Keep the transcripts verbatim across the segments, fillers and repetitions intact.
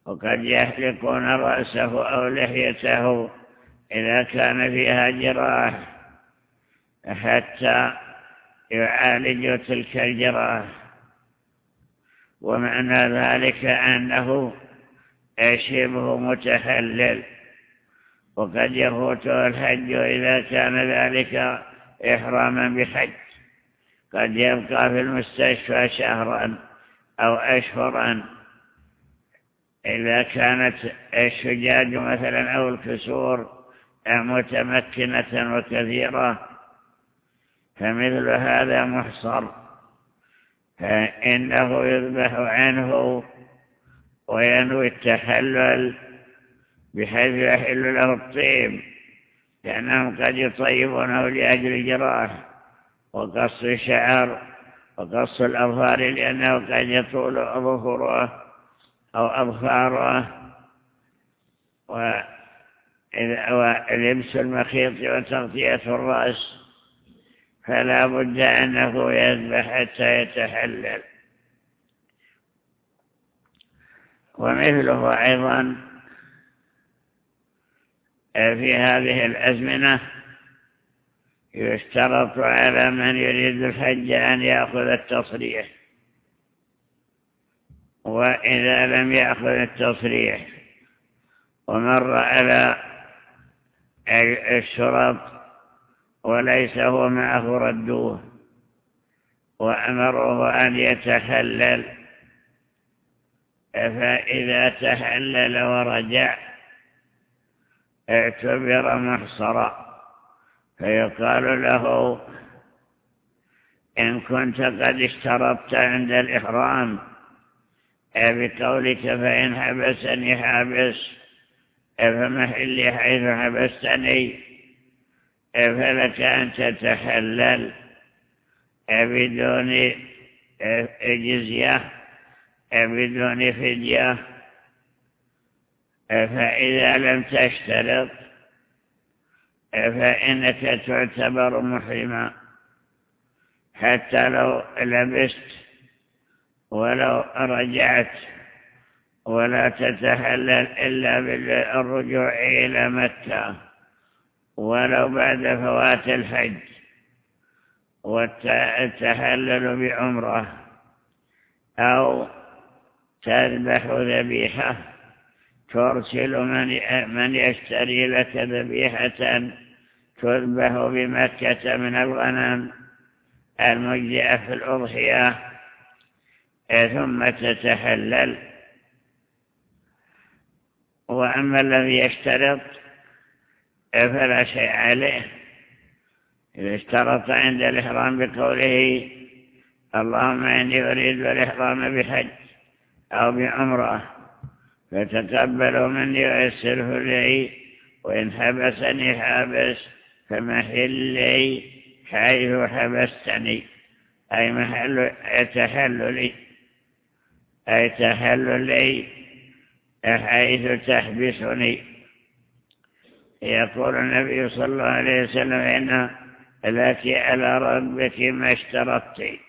وقد يحلقون رأسه أو لحيته إذا كان فيها جراح حتى يعالجوا تلك الجراح. ومعنى ذلك أنه شبه متحلل، وقد يفوته الحج إذا كان ذلك إحراما بحج، قد يبقى في المستشفى شهرا أو أشهرا إذا كانت الشجاج مثلا أو الكسور متمكنة وكثيرة، فمثل هذا محصر، فإنه يذبح عنه وينوي التحلل بحيث يحل له الطيب، لأنهم قد يطيبونه لأجل جراح وقص الشعر وقص الأظفار، لأنه قد يطول أظفاره أو أظفاره، ولبس المخيط وتغطية الرأس، فلا بد أنه يذبح حتى يتحلل. ومثله أيضا في هذه الأزمنة يشترط على من يريد الحج أن يأخذ التصريح، وإذا لم يأخذ التصريح ومر على الشرط وليس هو معه ردوه وأمره أن يتحلل، فإذا تحلل ورجع اعتبر محصرا، فيقال له إن كنت قد اشترطت عند الإحرام بقولك فإن حبسني حابس فمحلي حيث حبستني، فلك أن تتحلل بدون جزية بدون فدية. فإذا لم تشترط فإنك تعتبر محرما حتى لو لبست ولو رجعت، ولا تتحلل إلا بالرجوع إلى مكة ولو بعد فوات الحج، والتحلل بعمره، أو تذبح ذبيحة ترسل من يشتري لك ذبيحة تذبح بمكة من الغنم المجزئة في الأضحية ثم تتحلل. وأما الذي يشترط فلا شيء عليه، إذا اشترط عند الإحرام بقوله اللهم إني أريد الإحرام بحج أو بعمرة فتقبلوا مني ويسره لي، وإن حبسني حابس فمحلي حيث حبستني، أي محل تحللي، أي تحللي حيث تحبسني. يقول النبي صلى الله عليه وسلم إن لك على ربك ما اشترطت.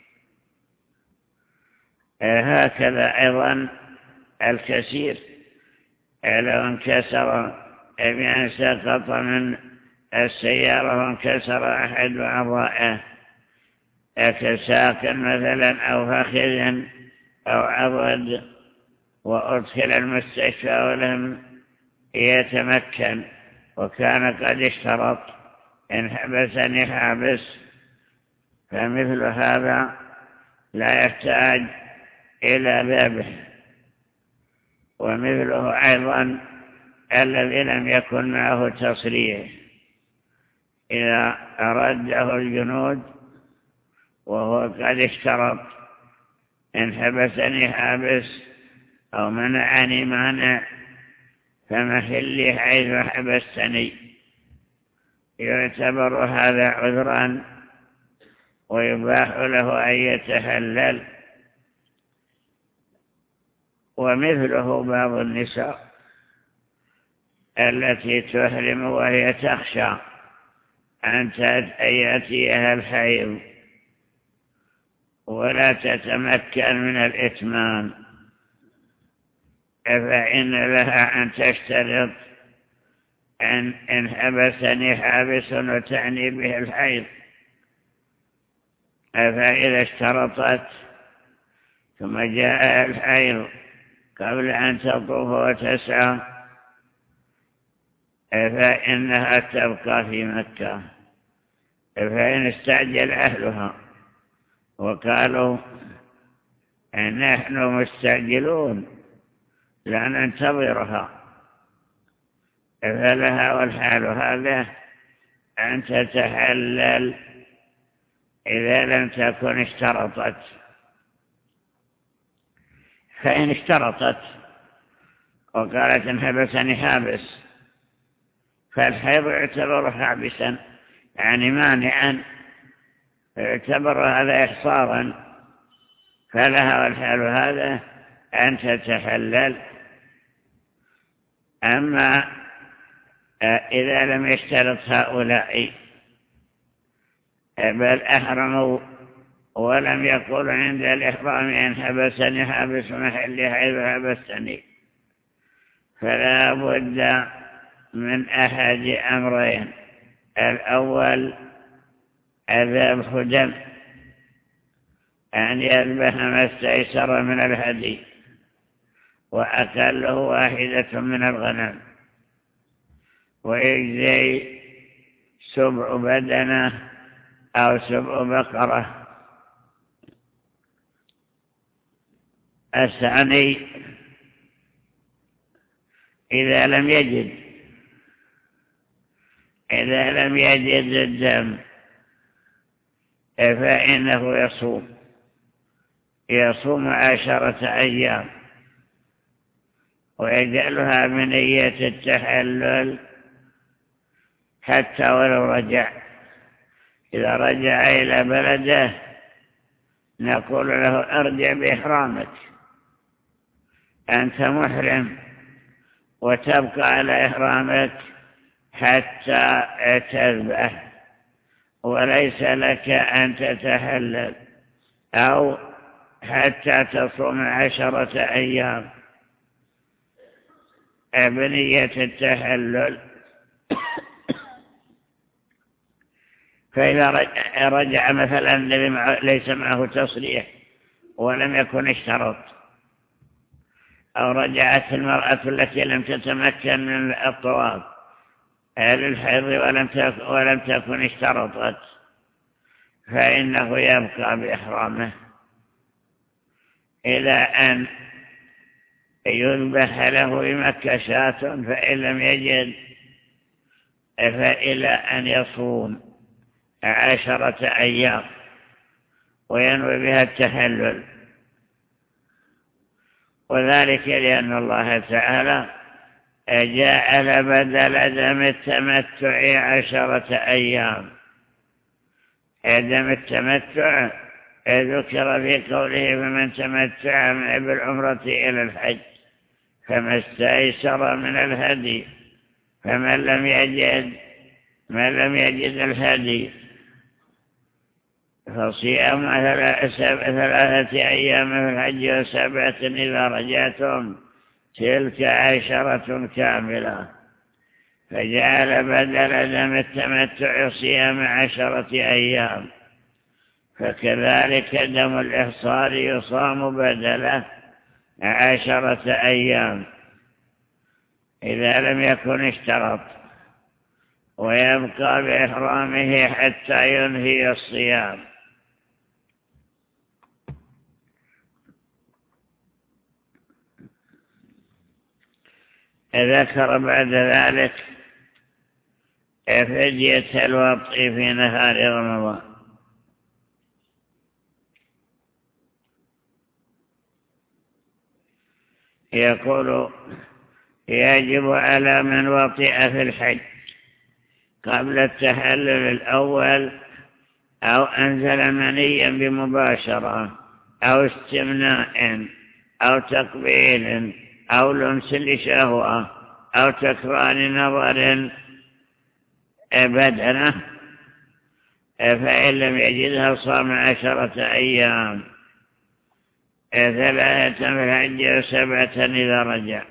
هكذا أيضا الكثير لو انكسر بأن سقط من السيارة وانكسر أحد أعضائه كساق مثلا أو فخذ أو عضد وأدخل المستشفى ولم يتمكن وكان قد اشترط إن حبسني حابس، فمثل هذا لا يحتاج إلى ذبح. ومثله أيضا الذي لم يكن معه تصريح، إذا رده الجنود وهو قد اشترط إن حبسني حابس أو منعني مانع فمحلي حيث حبستني، يعتبر هذا عذرا ويباح له أن يتحلل. ومثله بعض النساء التي تحرم وهي تخشى أن يأتيها الحيض ولا تتمكن من الإتمام، فإن لها أن تشترط أن إن حبسني حابس وتعني به الحيض، فإذا اشترطت ثم جاء الحيض قبل أن تطوف وتسعى فإنها تبقى في مكة. فإن استعجل أهلها وقالوا نحن مستعجلون لا ننتظرها، فلها والحال هذا أن تتحلل إذا لم تكن اشترطت. فإن اشترطت وقالت إن حبسني حابس فالحيض يعتبر حابسا يعني مانعا، يعتبر هذا إحصارا، فلها والحال هذا أن تتحلل. أما إذا لم يشترط هؤلاء بل أحرموا ولم يقول عند الإحرام إن حبسني حابس محلي حيث حبستني، فلا بد من أحد أمرين: الأول ذبح دم، أن يذبح ما استيسر من الهدي وأكله واحدة من الغنم، ويجزي سبع بدنة أو سبع بقرة. الثاني إذا لم يجد إذا لم يجد الدم فإنه يصوم يصوم عشرة أيام ويجعلها بنية التحلل حتى ولو رجع. إذا رجع إلى بلده نقول له ارجع بإحرامك، أنت محرم وتبقى على إحرامك حتى تذبح، وليس لك أن تتحلل أو حتى تصوم عشرة أيام بنية التحلل. فإذا رجع مثلا الذي ليس معه تصريح ولم يكن اشترط، أو رجعت المرأة التي لم تتمكن من الطواف للحيض ولم تكن اشترطت، فإنه يبقى بإحرامه إلى أن يذبح له بمكة شاة، فإن لم يجد فإلى أن يصوم عشرة أيام وينوي بها التحلل، وذلك لأن الله تعالى جعل بدل دم التمتع عشرة أيام. دم التمتع ذكر في قوله فمن تمتع بالعمرة إلى الحج فما استيسر من الهدي، فمن لم يجد من لم يجد الهدي فصيام ثلاثة أيام في الحج وسبعة إذا رجعتم تلك عشرة كاملة، فجعل بدل دم التمتع صيام عشرة أيام. فكذلك دم الإحصار يصام بدله عشرة أيام إذا لم يكن اشترط، ويبقى بإحرامه حتى ينهي الصيام. ذكر بعد ذلك فدية الوطء في نهار رمضان. يقول يجب على من وطئ في الحج قبل التحلل الأول أو أنزل منيا بمباشرة أو استمناء أو تقبيل أو لمس لشهوة أو تكرار نظر بدنه، فإن لم يجدها صام عشرة أيام. ثلاثة في الحج وسبعة إذا رجع.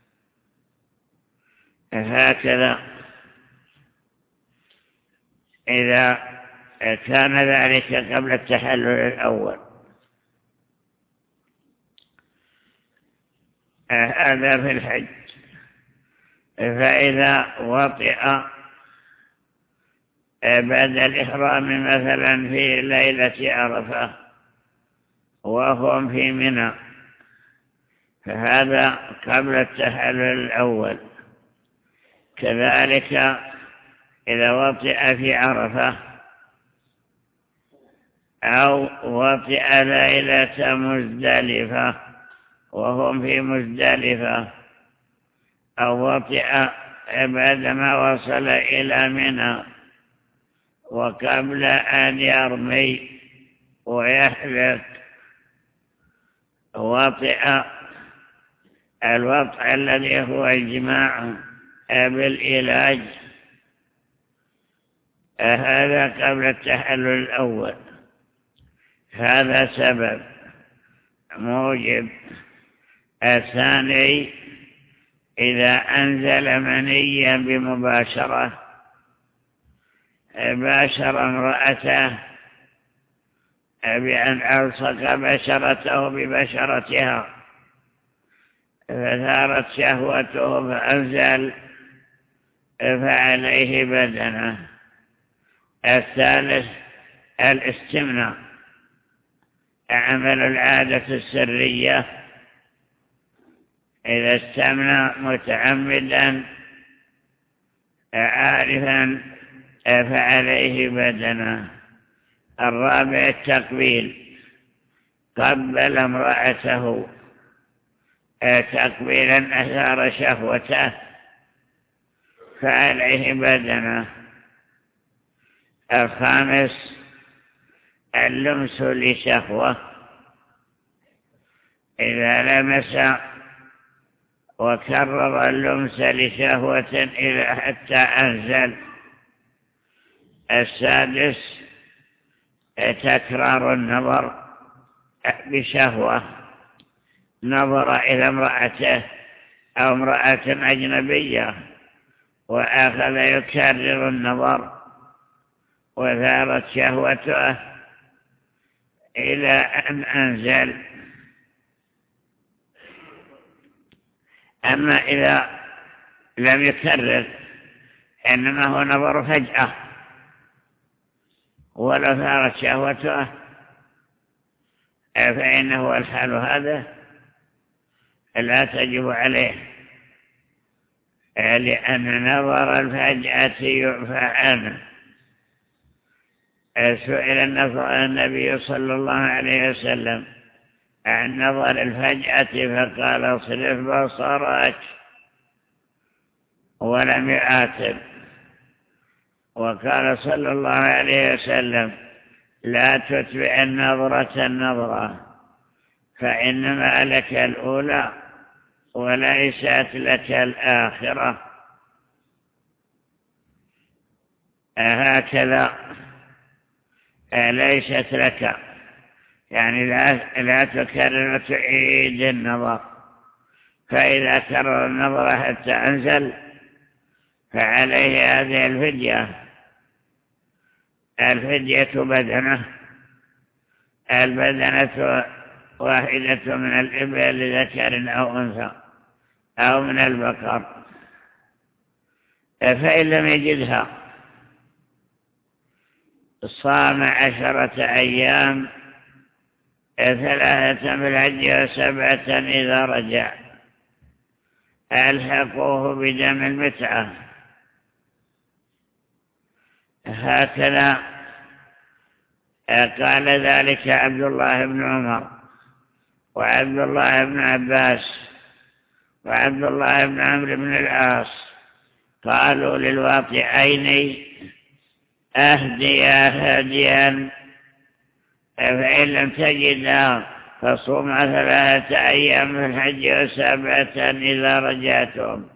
هكذا إذا كان ذلك قبل التحلل الأول. هذا في الحج. فإذا وطئ بعد الإحرام مثلا في ليلة عرفة وهم في منى، فهذا قبل التحلل الأول. كذلك إذا وطئ في عرفة أو وطئ ليلة مزدلفة وهم في مزدلفة، أو وطئ بعدما وصل إلى منى وقبل أن يرمي ويحلق، وطئ الوطء الذي هو الجماع بالعلاج، هذا قبل التحلل الأول. هذا سبب موجب. الثاني إذا أنزل منيا بمباشرة، باشر امرأته بأن ألصق بشرته ببشرتها فثارت شهوته فأنزل، فعليه بدنه. الثالث الاستمناء، عمل العادة السرية. إذا استمنى متعمدا عارفا فعليه بدنه. الرابع التقبيل، قبل امرأته تقبيلا أثار شهوته فعليه بدنه. الخامس اللمس لشهوة، إذا لمس وكرر اللمس لشهوة إلى حتى أنزل. السادس تكرار النظر بشهوة، نظر إلى امرأته أو امرأة أجنبية وأخذ يكرر النظر وثارت شهوته إلى أن أنزل. أما إذا لم يكرر إنما هو نظر فجأة ولو ثارت شهوته فإنه الحال هذا لا تجب عليه، لأن نظر الفجأة يعفى عنه. سئل النبي صلى الله عليه وسلم عن نظر الفجأة فقال اصرف بصرك، ولم يعاتب. وقال صلى الله عليه وسلم لا تتبع النظرة النظرة، فإنما لك الأولى وليست لك الآخرة. هكذا ليست لك، يعني لا, لا تكرر تعيد النظر. فإذا كرر النظر حتى أنزل فعليه هذه الفدية. الفدية بدنه، البدنة واحدة من الإبل ذكر أو أنثى أو من البقر. فإن لم يجدها صام عشرة أيام، ثلاثة بالحج وسبعة إذا رجع. ألحقوه بدم المتعة. هكذا قال ذلك عبد الله بن عمر وعبد الله بن عباس وعبد الله بن عمرو بن العاص. قالوا للواطئين أهديا هديا، فإن لم تجدا فصوم ثلاثة أيام في الحج وسبعة إذا رجعتم.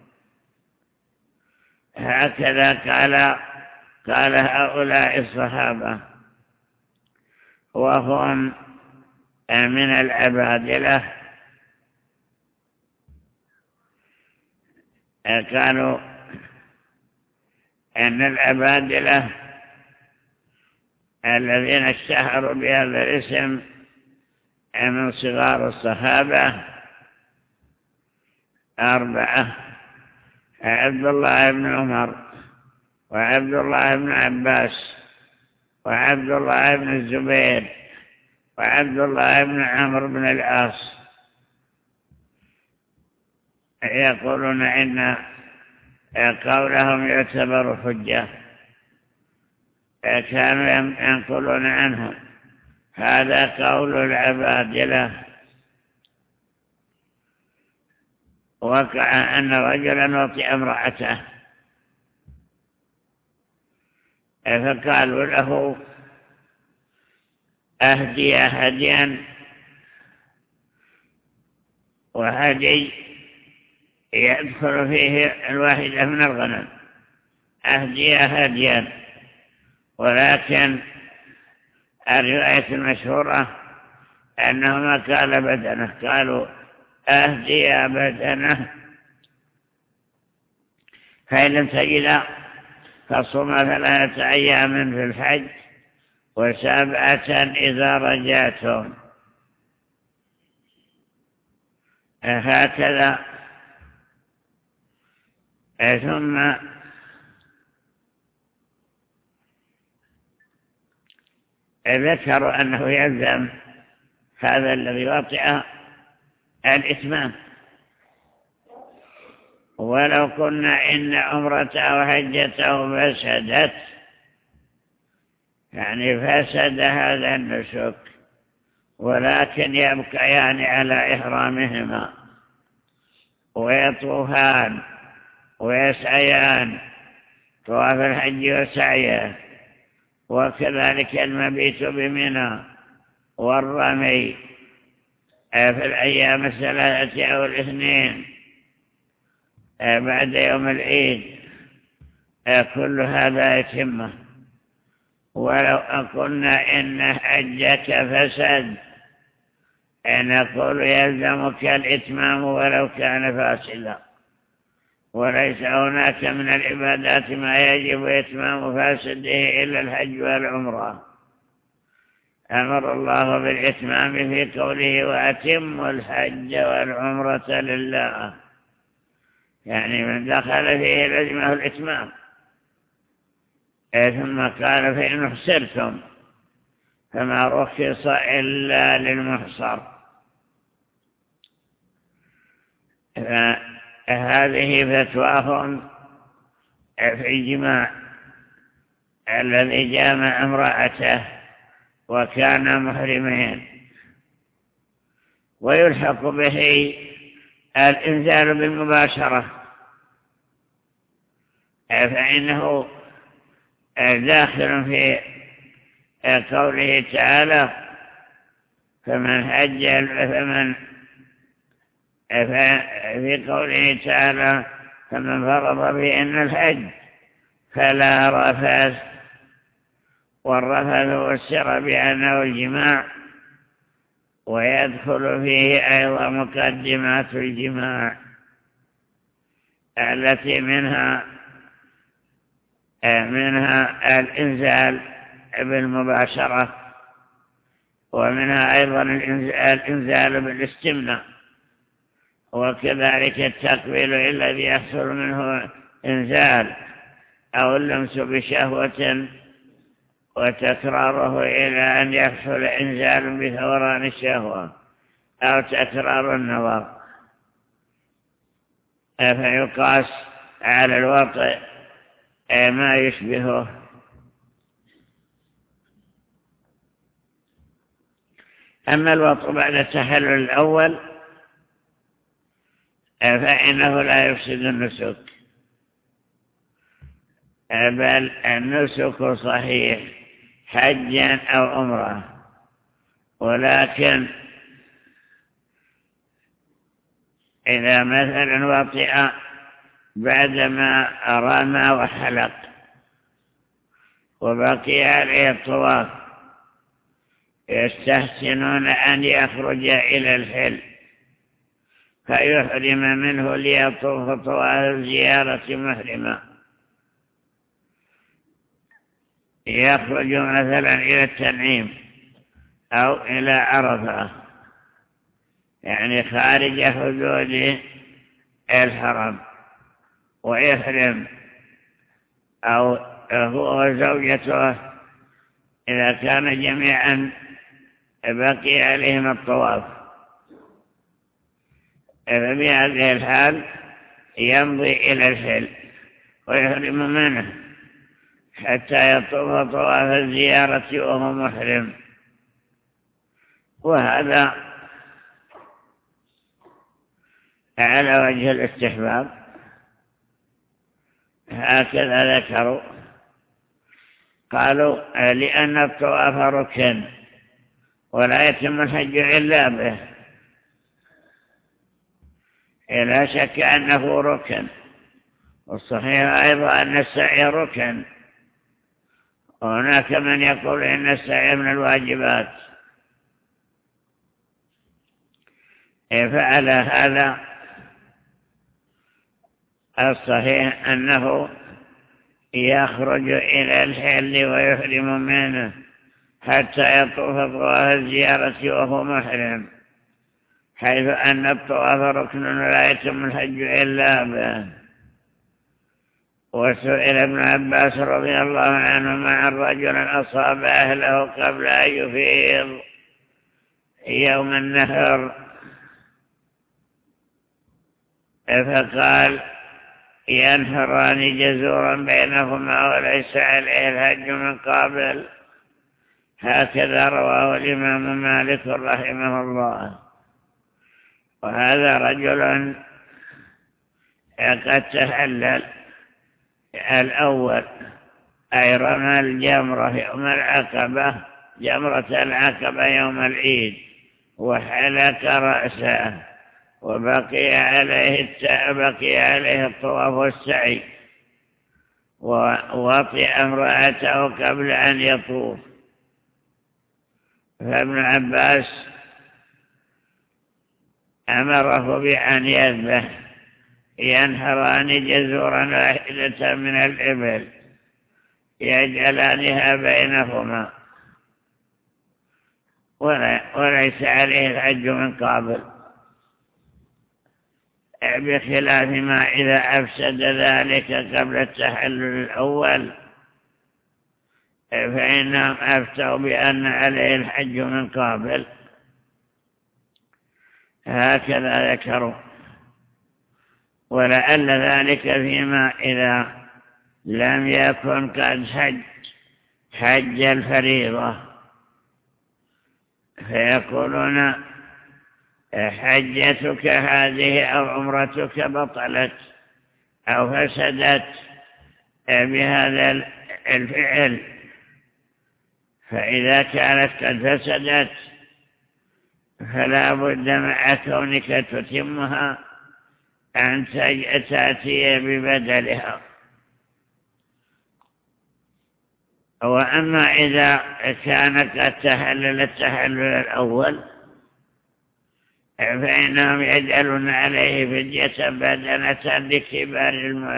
هكذا قال قال هؤلاء الصحابة، وهم من العبادلة قالوا أن العبادلة الذين اشتهروا بهذا الاسم من صغار الصحابة أربعة: عبد الله بن عمر، وعبد الله بن عباس، وعبد الله بن الزبير، وعبد الله بن عمرو بن العاص. يقولون إن قولهم يعتبر حجة، كانوا ينقلون عنهم هذا قول العبادلة. وقع أن رجلا وطئ امرأته فقالوا له: أهدي هديا، وهدي يدخل فيه الواحدة من الغنم، أهدي هديا. ولكن الرواية المشهورة أنهما قال بدنه، قالوا: أهدي بدنه، فإن لم تجد فصوم ثلاثة أيام في الحج وسبعة إذا رجعتم. هكذا. ثم ذكروا أنه يلزم هذا الذي وطئ الإتمام، ولو قلنا إن عمرته وحجته فسدت، يعني فسد هذا النسك، ولكن يبقيان على إحرامهما ويطوفان ويسعيان طواف الحج وسعيه، وكذلك المبيت بمنى والرمي في الأيام الثلاثة أو الاثنين بعد يوم العيد، كل هذا يتمه. ولو قلنا إن حجك فسد، نقول يلزمك الإتمام ولو كان فاسدا، وليس هناك من العبادات ما يجب إتمام فاسده إلا الحج والعمرة. أمر الله بالإتمام في قوله: وأتموا الحج والعمرة لله، يعني من دخل فيه لزمه الإتمام. ثم قال: فإن احصرتم فما رخص إلا للمحصر. فهذه فتواهم في الجماع الذي جامع امرأته وكان محرمين. ويلحق به الإنزال بالمباشرة، فإنه داخل في قوله تعالى: فمن حج فمن في قوله تعالى: فمن فرض بأن الحج فلا رفث. والرفث والسر بأنه الجماع، ويدخل فيه أيضا مقدمات الجماع التي منها منها الإنزال بالمباشرة، ومنها أيضا الإنزال بالاستمناء، وكذلك التقبيل الذي يحصل منه إنزال، أو اللمس بشهوة وتكراره إلى أن يحصل إنزال بثوران الشهوة أو تكرار النظر، فيقاس على الوطء ما يشبهه. أما الوطء بعد التحلل الأول فإنه لا يفسد النسك، بل النسك صحيح حجا أو عمرة. ولكن إذا مثلا وطئ بعدما رمى وحلق وبقي عليه الطواف، يستحسنون أن يخرج إلى الحل فيحرم منه ليطوف طواف الزيارة محرما. يخرج مثلا إلى التنعيم أو إلى عرفة، يعني خارج حدود الحرم، ويحرم، أو هو وزوجته إذا كان جميعا بقي عليهم الطواف، ففي هذه الحال يمضي إلى الحل ويحرم منه حتى يطوف طواف الزيارة وهو محرم. وهذا على وجه الاستحباب، هكذا ذكروا. قالوا لأن الطواف ركن ولا يتم الحج إلا به، لا شك أنه ركن، والصحيح أيضا أن السعي ركن، وهناك من يقول إن السعي من الواجبات. فعلى هذا الصحيح أنه يخرج إلى الحل ويحرم منه حتى يطوف طواف الزيارة وهو محرم، حيث أن الطواف ركن ولا يتم الحج إلا به. وسئل ابن عباس رضي الله عنهما عن رجل أصاب أهله قبل أن يفيض يوم النحر، فقال ينحران جزورا بينهما وليس عليه الحج من قابل. هكذا رواه الإمام مالك رحمه الله. وهذا رجل قد تحلل الأول، أي رمى الجمرة يوم العقبة، جمرة العقبة يوم العيد، وحلق رأسه، وبقي عليه بقي عليه الطواف والسعي، ووطئ امرأته قبل أن يطوف. فابن عباس أمره بأن يذبح ينحران جزورا واحدة من الإبل يجعلانها بينهما وليس عليه الحج من قابل، بخلاف ما إذا أفسد ذلك قبل التحلل الأول، فإنهم أفتوا بأن عليه الحج من قابل. هكذا ذكروا. ولعل ذلك فيما إذا لم يكن قد حج حج الفريضة، فيقولون حجتك هذه أو عمرتك بطلت أو فسدت بهذا الفعل. فإذا كانت قد فسدت فلا بد مع كونك تتمها أن تأتي ببدلها. وأما إذا كانت قد تحلل التحلل الأول فإنهم يجعلون عليه فدية بدنة لكبار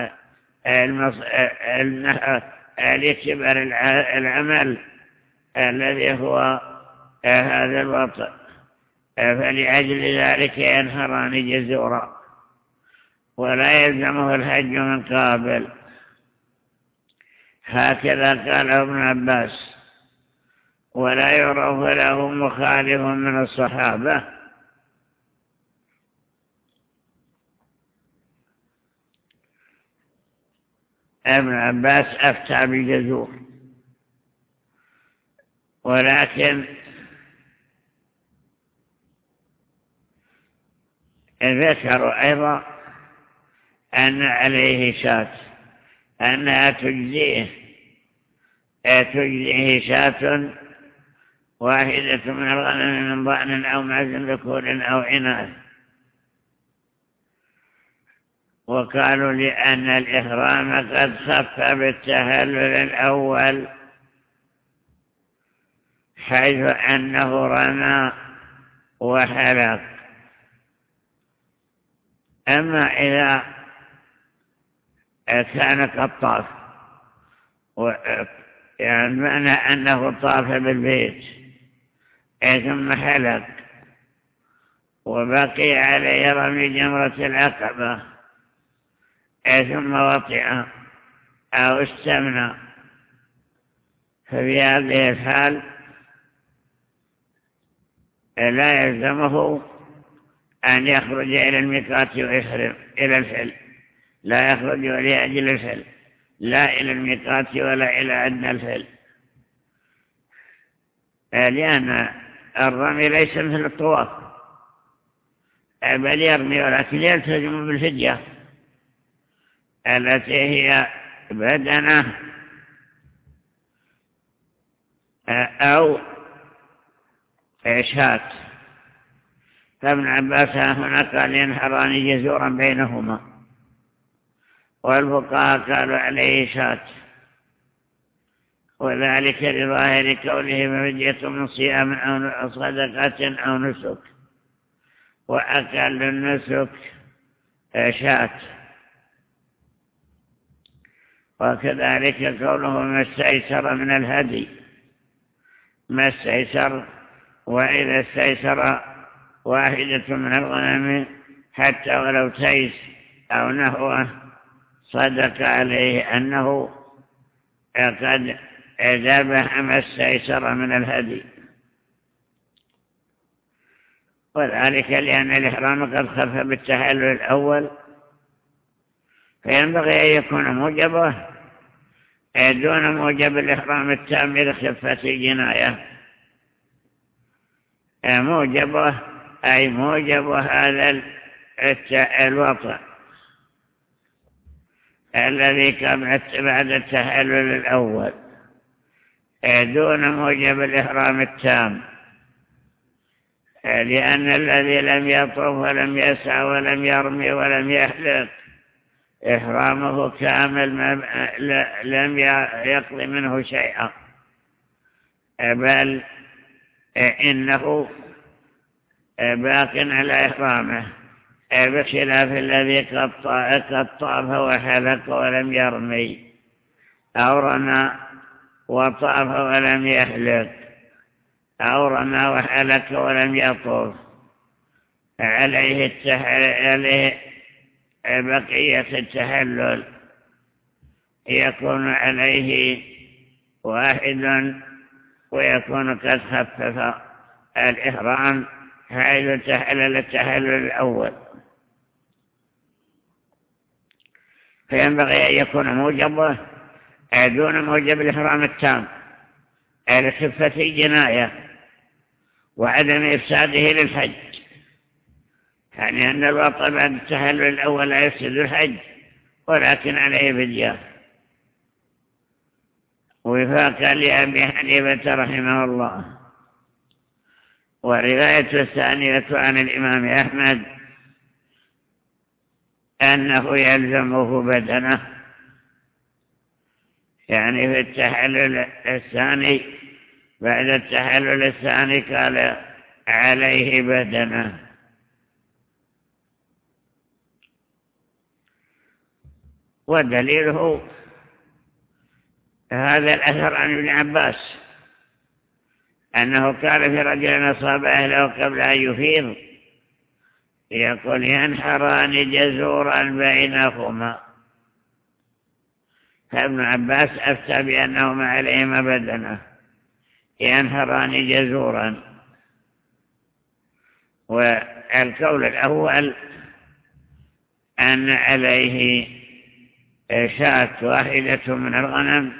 لكبار العمل الذي هو هذا الوطء، فلأجل ذلك ينحران جزورا ولا يلزمه الحج من قابل. هكذا قال ابن عباس، ولا يعرف له مخالف من الصحابة. ابن عباس أفتى بالجزور، ولكن ذكروا أيضا أن عليه شاة، أنها تجزيه تجزيه شاة واحدة من الغنم من ضأن أو معز ذكور أو إناث. وقالوا لأن الإحرام قد خف بالتهلل الأول، حيث أنه رمى وحلق. أما إذا كان قد طاف، يعني معنى أنه طاف بالبيت ثم حلق وبقي عليه رمي جمرة العقبة ثم وطئ أو استمنى، ففي هذه الحال لا يلزمه أن يخرج إلى الميقات ويحرم إلى الحل، لا يخرج لأجل الحل، لا إلى الميقات ولا إلى أدنى الحل، لأن الرمي ليس مثل الطواف، بل يرمي ولكن يلتزم بالفدية التي هي بدنه أو شاة. فابن عباس هنا قال ينحران جزورا بينهما، والفقهاء قالوا عليه شاة، وذلك لظاهر كونه مفدية من صيام أو صدقة أو نسك، وأقل النسك شاة. وكذلك قوله ما استيسر من الهدي، ما استيسر، وإذا استيسر واحدة من الغنم حتى ولو تيس أو نحوه صدق عليه أنه قد ذبح ما استيسر من الهدي، وذلك لأن الإحرام قد خف بالتحلل الأول، فينبغي أن يكون موجبه دون موجب الإحرام التام لخفة الجناية. موجبه أي موجب هذا الوطأ الذي كان بعد التحلل الأول دون موجب الإحرام التام، لأن الذي لم يطف ولم يسعى ولم يرمي ولم يحلق إحرامه كامل، لم يقضي منه شيئا، بل إنه باق على إحرامه، بخلاف الذي قد طاف وحلق ولم يرمي، أو رمى وطاف ولم يحلق، أو رمى وحلق ولم يطوف، عليه التحلل، بقية التحلل يكون عليه واحد، ويكون قد خفف الإحرام حيث تحلل التحلل الأول. فينبغي أن يكون موجبه دون موجب الإحرام التام لخفة الجناية وعدم إفساده للحج، يعني أن الوطأ بعد التحلل الأول لا يفسد الحج ولكن عليه فدية، وفاقا لأبي حنيفة رحمه الله. والرواية الثانية عن الإمام أحمد أنه يلزمه بدنه، يعني في التحلل الثاني بعد التحلل الثاني قال عليه بدنه. ودليله هذا الأثر عن ابن عباس أنه قال في رجل أصاب أهله قبل أن يفيض يقول ينحران جزورا بينهما، فابن عباس أفتى بأنهما عليهما بدنه ينحران جزورا. والقول الأول أن عليه شاة واحدة من الغنم،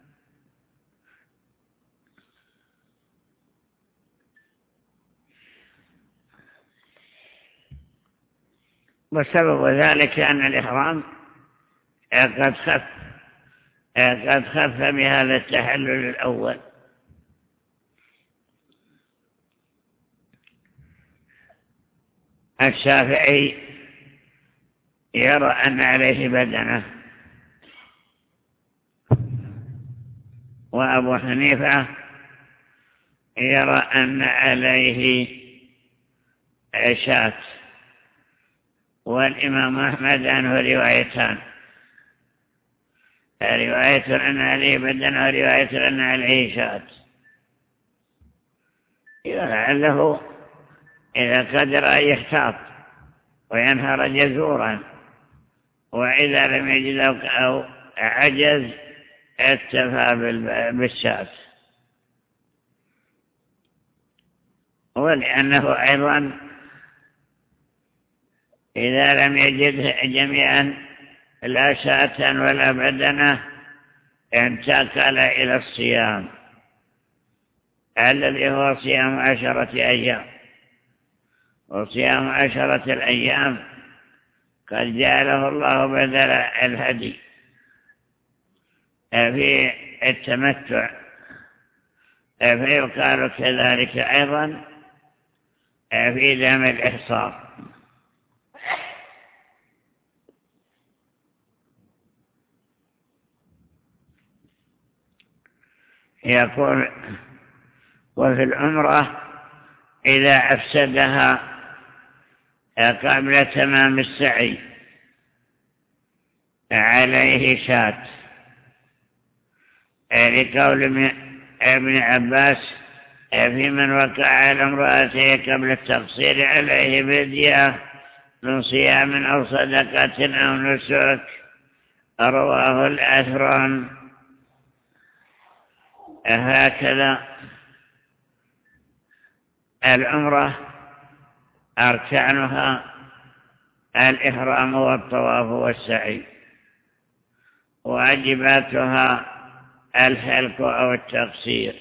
وسبب ذلك أن الإحرام قد خف قد خف بهذا التحلل الأول. الشافعي يرى أن عليه بدنه، وأبو حنيفة يرى أن عليه شاة، والإمام أحمد عنه روايتان، رواية أن عليه بدن ورواية أن عليه شاة. لعله إذا قدر أن يحتاط وينهر جزورا، وإذا لم يجد أو عجز اكتفى بالشاة. ولأنه أيضا إذا لم يجد جميعا لا شاة ولا بدنة انتقل إلى الصيام الذي هو صيام عشرة أيام. وصيام عشرة الأيام قد جعله الله بدل الهدي في التمتع، فيقال كذلك أيضا في دم الإحصار. يقول: وفي العمرة إذا أفسدها قبل تمام السعي عليه شاة، لقول ابن عباس في من وقع على امرأته قبل التقصير عليه فدية من صيام أو صدقة أو نسك. رواه الأثرم. هكذا العمرة أركانها الإحرام والطواف والسعي، واجباتها الحلق أو التقصير.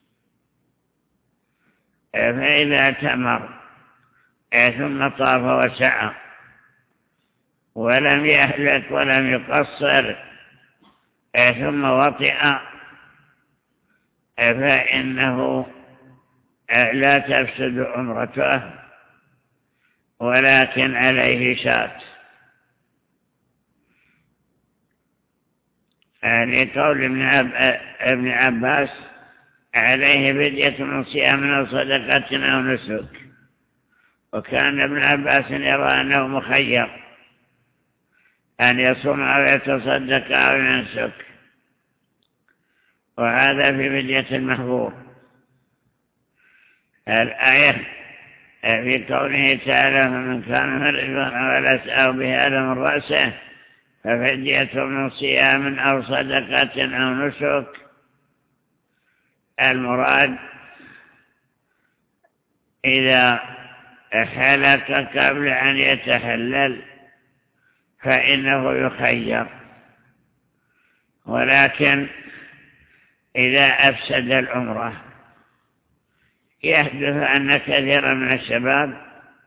فإذا تمر ثم طاف وسعى ولم يهلك ولم يقصر ثم وطئ، فإنه لا تفسد عمرته، ولكن عليه شاة. لقول ابن عباس عليه فدية من صيام أو صدقة أو نسك. وكان ابن عباس يرى أنه مخير أن يصوم أو يتصدق أو ينسك، وهذا في فدية المحظور. الآية في قوله تعالى: فمن كان مريضا ولسأه بهذا من رأسه ففدية من صيام أو صدقة أو نسك. المراد إذا حلق قبل أن يتحلل فإنه يخير، ولكن إذا أفسد العمرة يحدث أن كثيرا من الشباب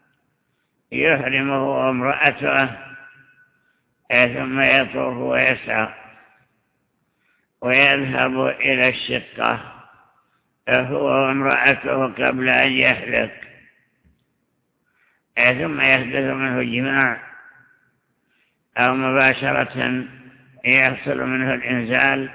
يحرمه وامرأته ثم يطوف ويسعى ويذهب إلى الشقة هو وامرأته قبل أن يحلق، ثم يحدث منه جماع أو مباشرة يحصل منه الإنزال.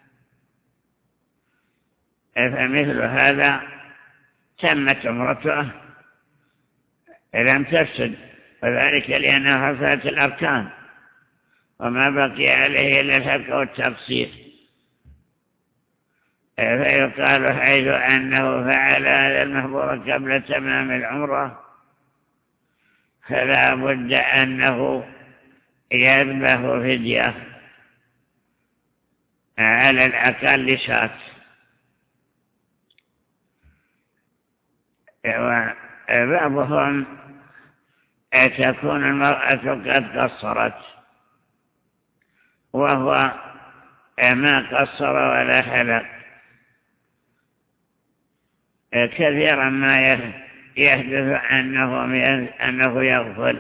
فمثل هذا تمت عمرته لم تفسد، وذلك لأنها حصلت الأركان وما بقي عليه إلا الحلق والتقصير. فيقال حيث أنه فعل هذا المحظور قبل تمام العمرة فلا بد أنه يذبح فدية على الأقل شاة. وبعضهم تكون المرأة قد قصرت وهو ما قصر ولا حلق، كثيرا ما يحدث أنه, أنه يغفل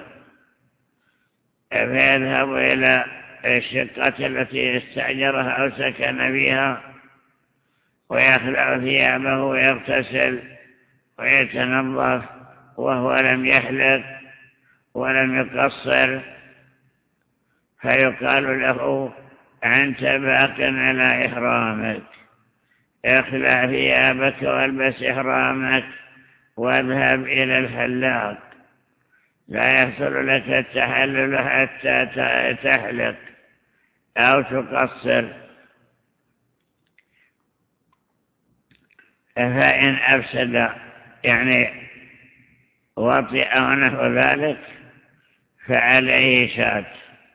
فيذهب إلى الشقة التي استأجرها أو سكن فيها ويخلع ثيابه ويغتسل ويتنظف وهو لم يحلق ولم يقصر، فيقال له: أنت باق على إحرامك، اخلع ثيابك والبس إحرامك واذهب إلى الحلاق، لا يحصل لك التحلل حتى تحلق أو تقصر. فإن أفسد يعني وطئ أو نحو ذلك فعليه شاة.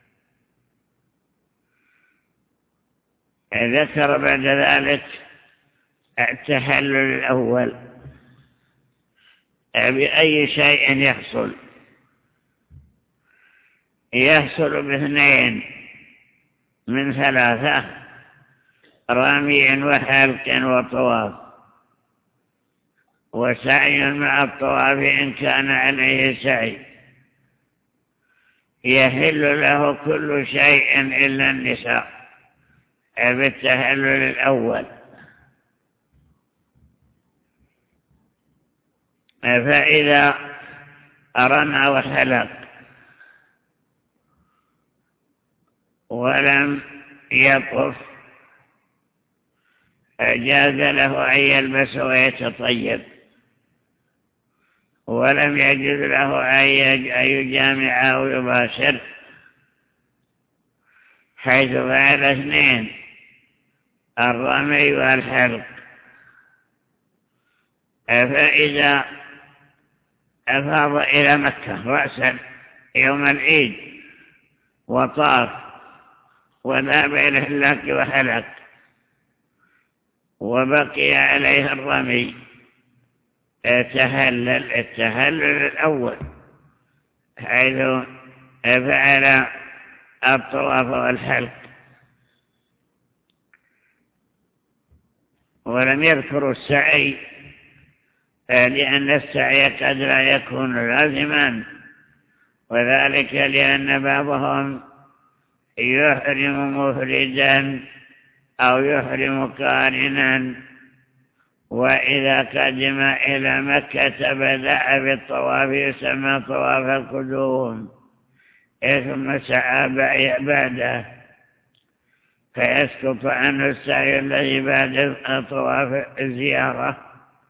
ذكر بعد ذلك التحلل الأول بأي شيء يحصل يحصل باثنين من ثلاثة: رمي وحلق وطواف وسعي مع الطواف إن كان عليه سعي. يحل له كل شيء إلا النساء بالتحلل الأول. فإذا رمى وحلق ولم يطف جاز له أن يلبس ويتطيب، ولم يجوز له أن يجامع أو يباشر، حيث فعل اثنين: الرمي والحلق. فإذا أفاض إلى مكة رأسا يوم العيد وطاف وذهب إلى الحلاق وحلق وبقي عليه الرمي، تهلل التهلل الأول حيث فعل الطواف والحلق، ولم يذكر السعي لأن السعي قد لا يكون لازما، وذلك لأن بعضهم يحرم مفردا أو يحرم قارنا، وإذا قدم إلى مكة بدأ بالطواف يسمى طواف القدوم، ثم سعى بعده فيسقط عنه السعي الذي بعد طواف الزيارة.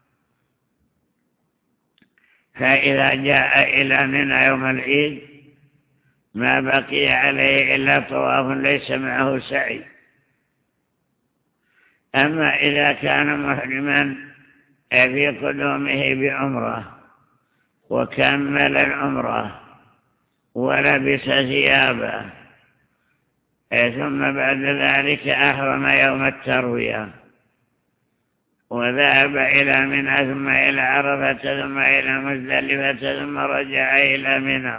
فإذا جاء إلى منى يوم العيد ما بقي عليه إلا طواف ليس معه سعي. أما إذا كان محرما في قدومه بعمره وكمل العمره ولبس ثيابه ثم بعد ذلك أحرم يوم التروية وذهب إلى منى ثم إلى عرفة ثم إلى مزدلفة ثم رجع إلى منى،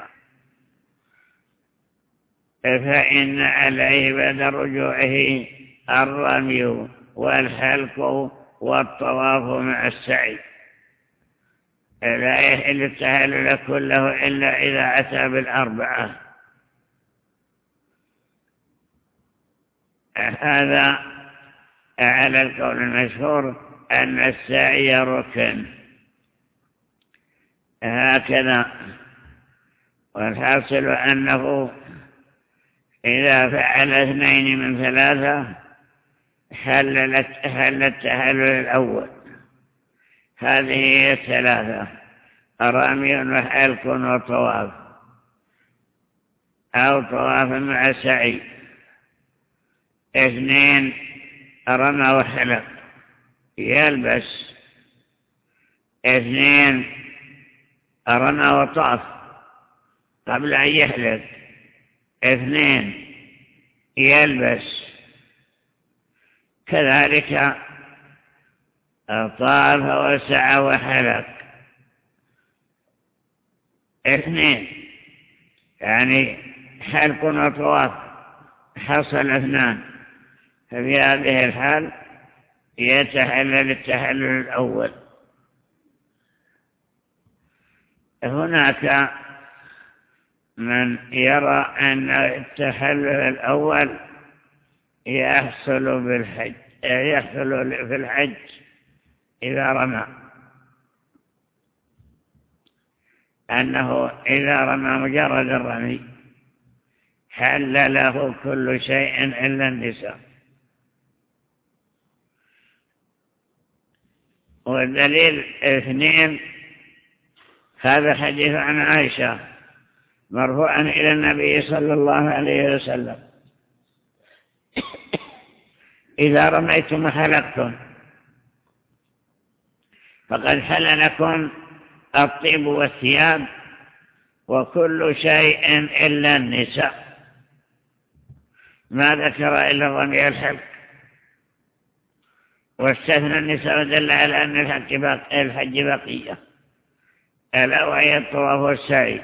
فإن عليه بعد رجوعه الرمي والحلق والطواف مع السعي. لا يحل التهلل كله إلا إذا أتى بالأربعة. هذا على القول المشهور أن السعي ركن، هكذا. والحاصل أنه إذا فعل اثنين من ثلاثة حل التهلل الأول. هذه هي الثلاثة: رمي وحلق وطواف، أو طواف مع سعي. اثنين: رمى وحلق يلبس. اثنين: رمى وطاف قبل أن يحلق. اثنين: يلبس. كذلك طاف وسعى وحلق. اثنين يعني حلق وطواف حصل اثنان، ففي هذه الحال يتحلل التحلل الأول. هناك من يرى أن التحلل الأول يحصل بالحج يحصل في الحج إذا رمى، أنه إذا رمى مجرد الرمي حل له كل شيء إلا النساء. والدليل اثنين هذا حديث عن عائشة مرفوعا إلى النبي صلى الله عليه وسلم: إذا رميتم حلقتم فقد حل لكم الطيب والثياب وكل شيء إلا النساء، ما ذكر إلا رمي الحلق، واستثنى النساء ودل على أن الحج بقية ألا وهي الطواف والسعي.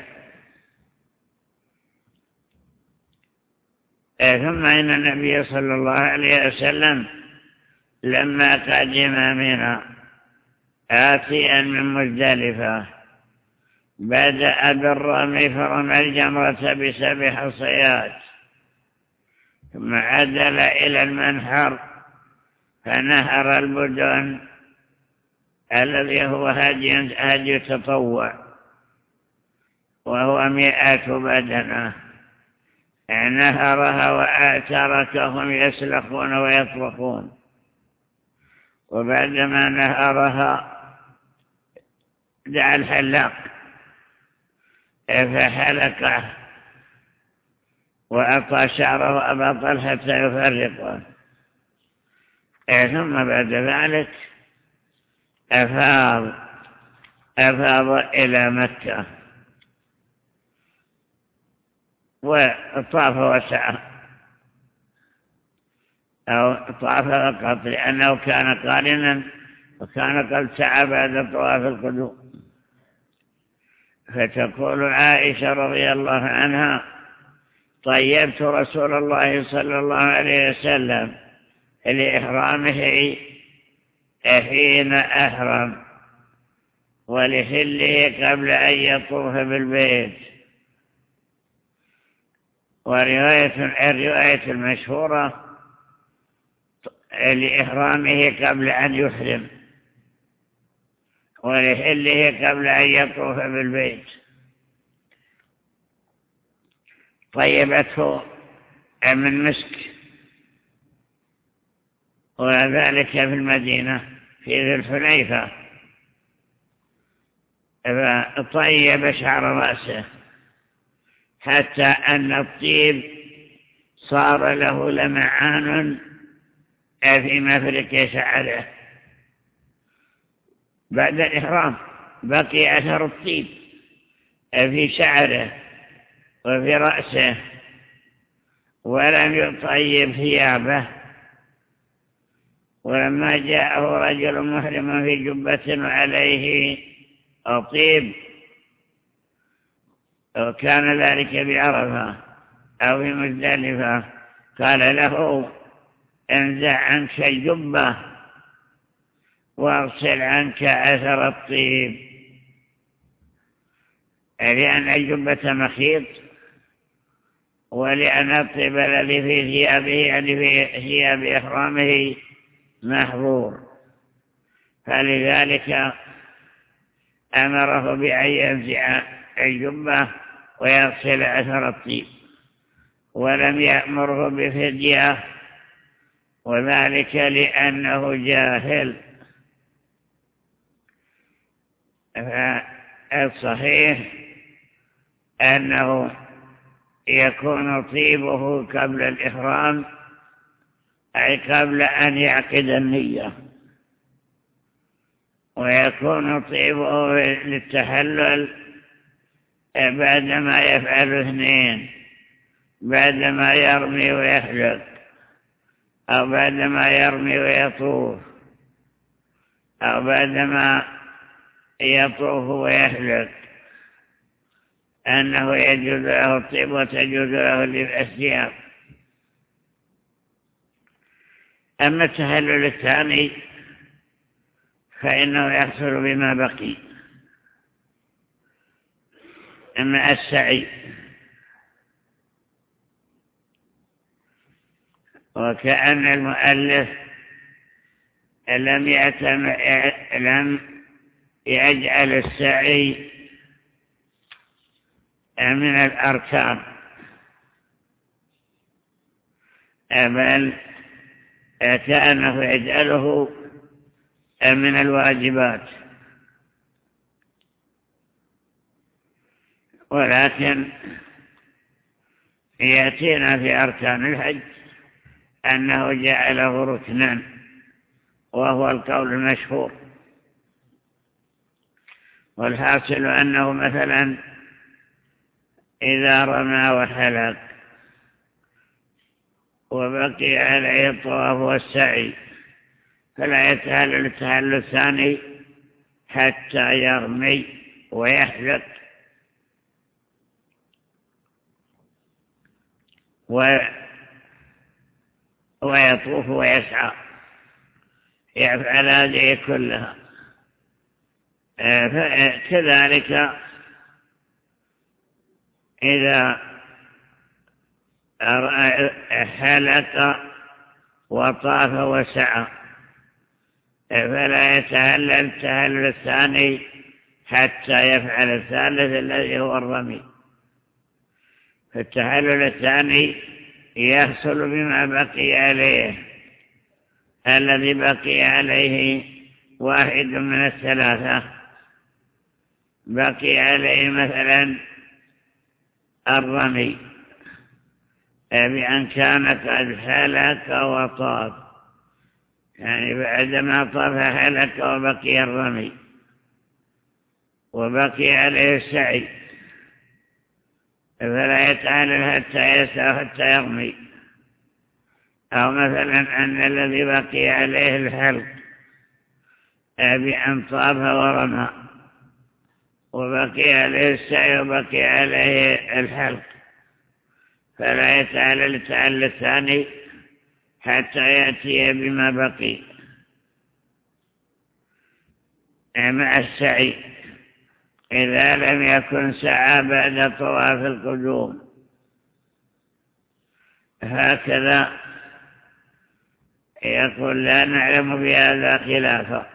ثم إن النبي صلى الله عليه وسلم لما قدم منى آتيا من مزدلفة بدأ بالرمي فرمى الجمرة بسبع حصيات، ثم عدل إلى المنحر فنهر البدن الذي هو هدي تطوع وهو مئة بدنة، نهرها وتركهم يسلخون ويطبخون، وبعدما نهرها دعا الحلاق فحلقه وأعطى شعره أبا طلحة يفرقه، ثم بعد ذلك أفاض أفاض إلى مكة وطاف وسعى، أو طاف فقط لأنه كان قارنا وكان قد سعى بعد طواف القدوم. فتقول عائشة رضي الله عنها: طيبت رسول الله صلى الله عليه وسلم لإحرامه حين أحرم ولحله قبل أن يطوف بالبيت. ورواية الرواية المشهورة لإحرامه قبل أن يحرم ولحله قبل أن يطوف بالبيت. طيبته من مسك، وذلك في المدينة في ذي الحليفة، فطيب شعر رأسه حتى أن الطيب صار له لمعان في مفرق شعره. بعد الإحرام بقي أثر الطيب في شعره وفي رأسه، ولم يطيب ثيابه. ولما جاءه رجل محرم في جبة وعليه طيب، وكان ذلك بعرفة أو في مزدلفة، قال له: انزع عنك الجبة واغسل عنك أثر الطيب، لأن الجبة مخيط، ولأن الطيب الذي في ثيابه يعني في ثياب إحرامه محظور، فلذلك أمره بأن ينزع الجبة ويغسل أثر الطيب، ولم يأمره بفدية، وذلك لأنه جاهل. فالصحيح أنه يكون طيبه قبل الإحرام، أي قبل أن يعقد النية، ويكون طيبه للتحلل بعدما يفعل اثنين: بعدما يرمي ويحلق، أو بعدما يرمي ويطوف، أو بعدما يطوف ويحلق، أنه يجوز له الطيب وتجوز له الثياب. أما التهلل الثاني فإنه يحصل بما بقي، أما السعي وكأن المؤلف لم يعتم لم يجعل السعي من الأركان، بل كأنه يجعله من الواجبات، ولكن يأتينا في أركان الحج أنه جعله ركنا، وهو القول المشهور. والحاصل أنه مثلا إذا رمى وحلق وبقي عليه الطواف والسعي فلا يتهلل التهلل الثاني حتى يرمي ويحلق ويطوف ويسعى، يفعل هذه كلها. كذلك إذا حلق وطاف وسعى فلا يتهلل التهلل الثاني حتى يفعل الثالث الذي هو الرمي. فالتهلل الثاني يحصل بما بقي عليه، الذي بقي عليه واحد من الثلاثة. بقي عليه مثلا الرمي بأن كان قد حلق وطاف، يعني بعدما طاف حلق وبقي الرمي، وبقي عليه السعي فلا يتعلل حتى يسعى حتى يرمي. أو مثلا أن الذي بقي عليه الحلق بأن طاف ورمى، وبقي عليه السعي وبقي عليه الحلق، فلا يتعلل التعلل الثاني حتى يأتي بما بقي مع السعي، إذا لم يكن سعى بعد طواف القدوم. هكذا يقول لا نعلم بهذا خلافا.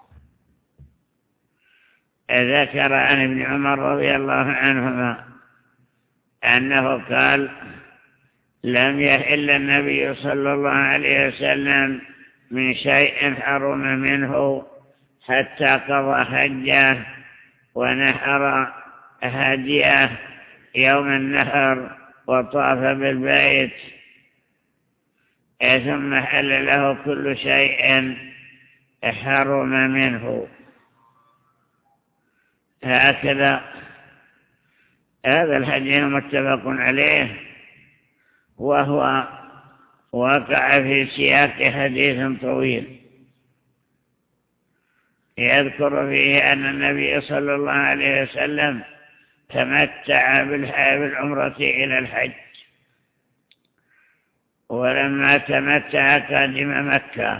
ذكر عن ابن عمر رضي الله عنهما أنه قال لم يحل النبي صلى الله عليه وسلم من شيء حرم منه حتى قضى حجه ونحر هديه يوم النحر وطاف بالبيت، ثم حل له كل شيء حرم منه. هكذا هذا الحديث متفق عليه، وهو وقع في سياق حديث طويل يذكر فيه أن النبي صلى الله عليه وسلم تمتع بالعمرة إلى الحج، ولما تمتع قادم مكة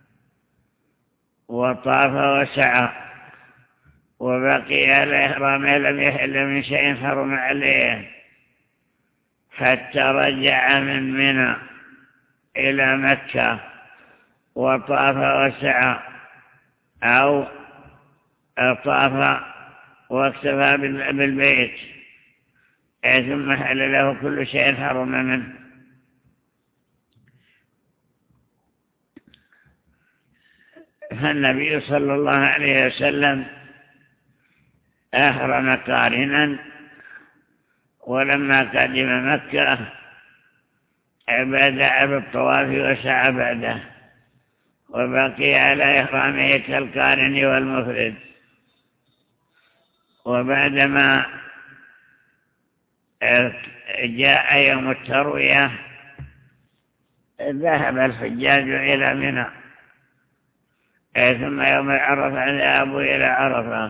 وطاف وسعى وبقي على إحرامه لم يحل من شيء حرم عليه حتى رجع من منى إلى مكة وطاف وسعى، أو طاف واكتفى بالبيت ثم حل له كل شيء حرم منه. فالنبي صلى الله عليه وسلم أحرم قارنا، ولما قدم مكة بدأ بالطواف وسعى بعده، وبقي على إحرامه كالقارن والمفرد. وبعدما جاء يوم التروية ذهب الحجاج إلى منى، ثم يوم العرفة ذهبوا إلى عرفة،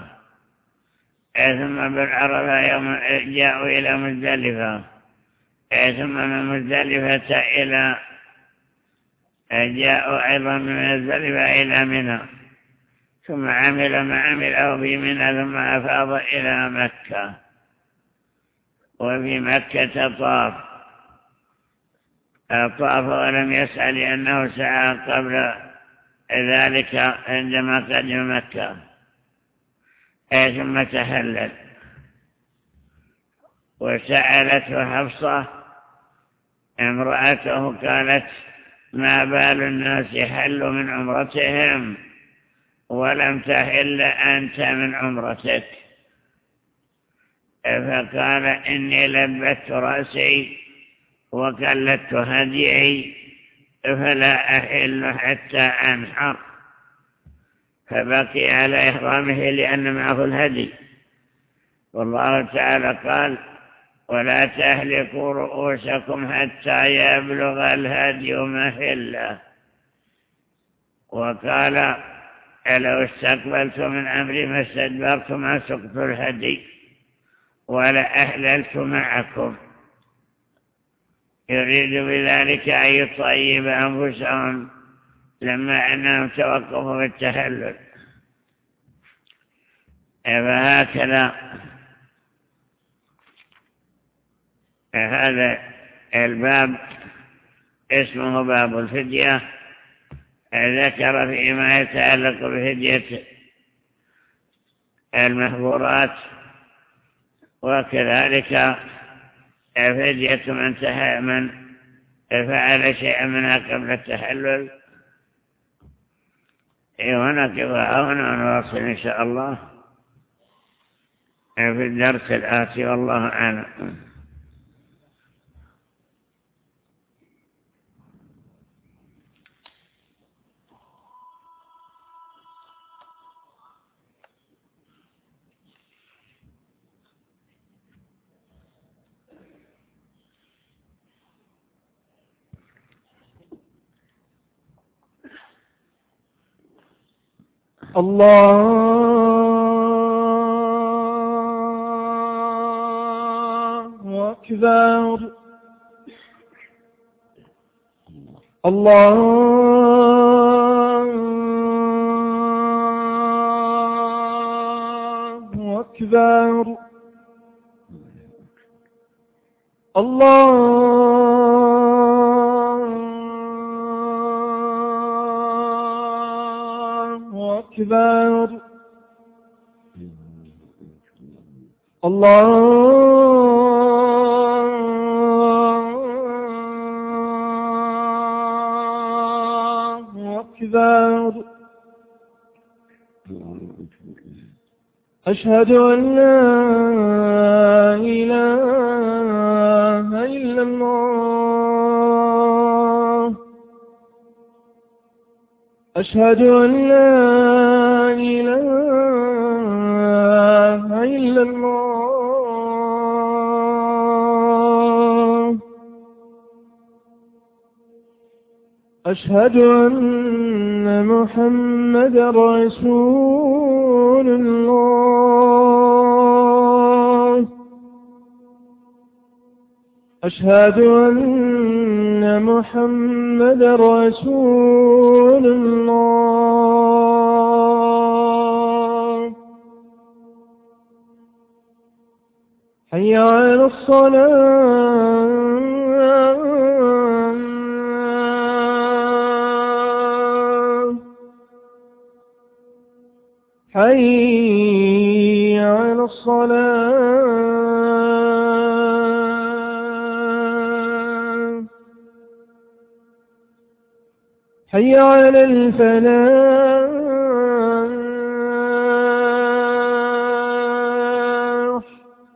ثم بالعرفة يوم جاءوا إلى مزدلفة، ثم من مزدلفة إلى جاءوا أيضا من مزدلفة إلى منى، ثم عمل ما عمله في منى، ثم أفاض إلى مكة. وفي مكة طاف طاف ولم يسعى لأنه سعى قبل ذلك عندما قدم مكة، ثم تهلل. وسألته حفصة امرأته قالت ما بال الناس حلوا من عمرتهم ولم تحل أنت من عمرتك. فقال إني لبت رأسي وكلت هديعي فلا أحل حتى أنحر، فبقي على إحرامه لأن معه الهدي. والله تعالى قال ولا تهلكوا رؤوسكم حتى يبلغ الهدي محله. وقال لو استقبلت من أمري ما استدبرت ما سقت الهدي ولا أهللت معكم، يريد بذلك أن يطيب أنفسهم لما أنهم توقفوا بالتهلل. فهكذا هذا الباب اسمه باب الفدية، ذكر فيما يتعلق بفدية المحظورات، وكذلك فدية من من فعل شيئا منها قبل التحلل. هنا كفاء هنا نواصل إن شاء الله في الدرس الآتي، والله أعلم. الله أكبر. الله أكبر. الله أكبر. الله أكبر. أشهد أن لا إله إلا الله. أشهد أن لا إله إلا الله. أشهد أن محمدا رسول الله. أشهد أن محمدا رسول الله. حي على الصلاة. حي على الصلاة. حي على الفلاح.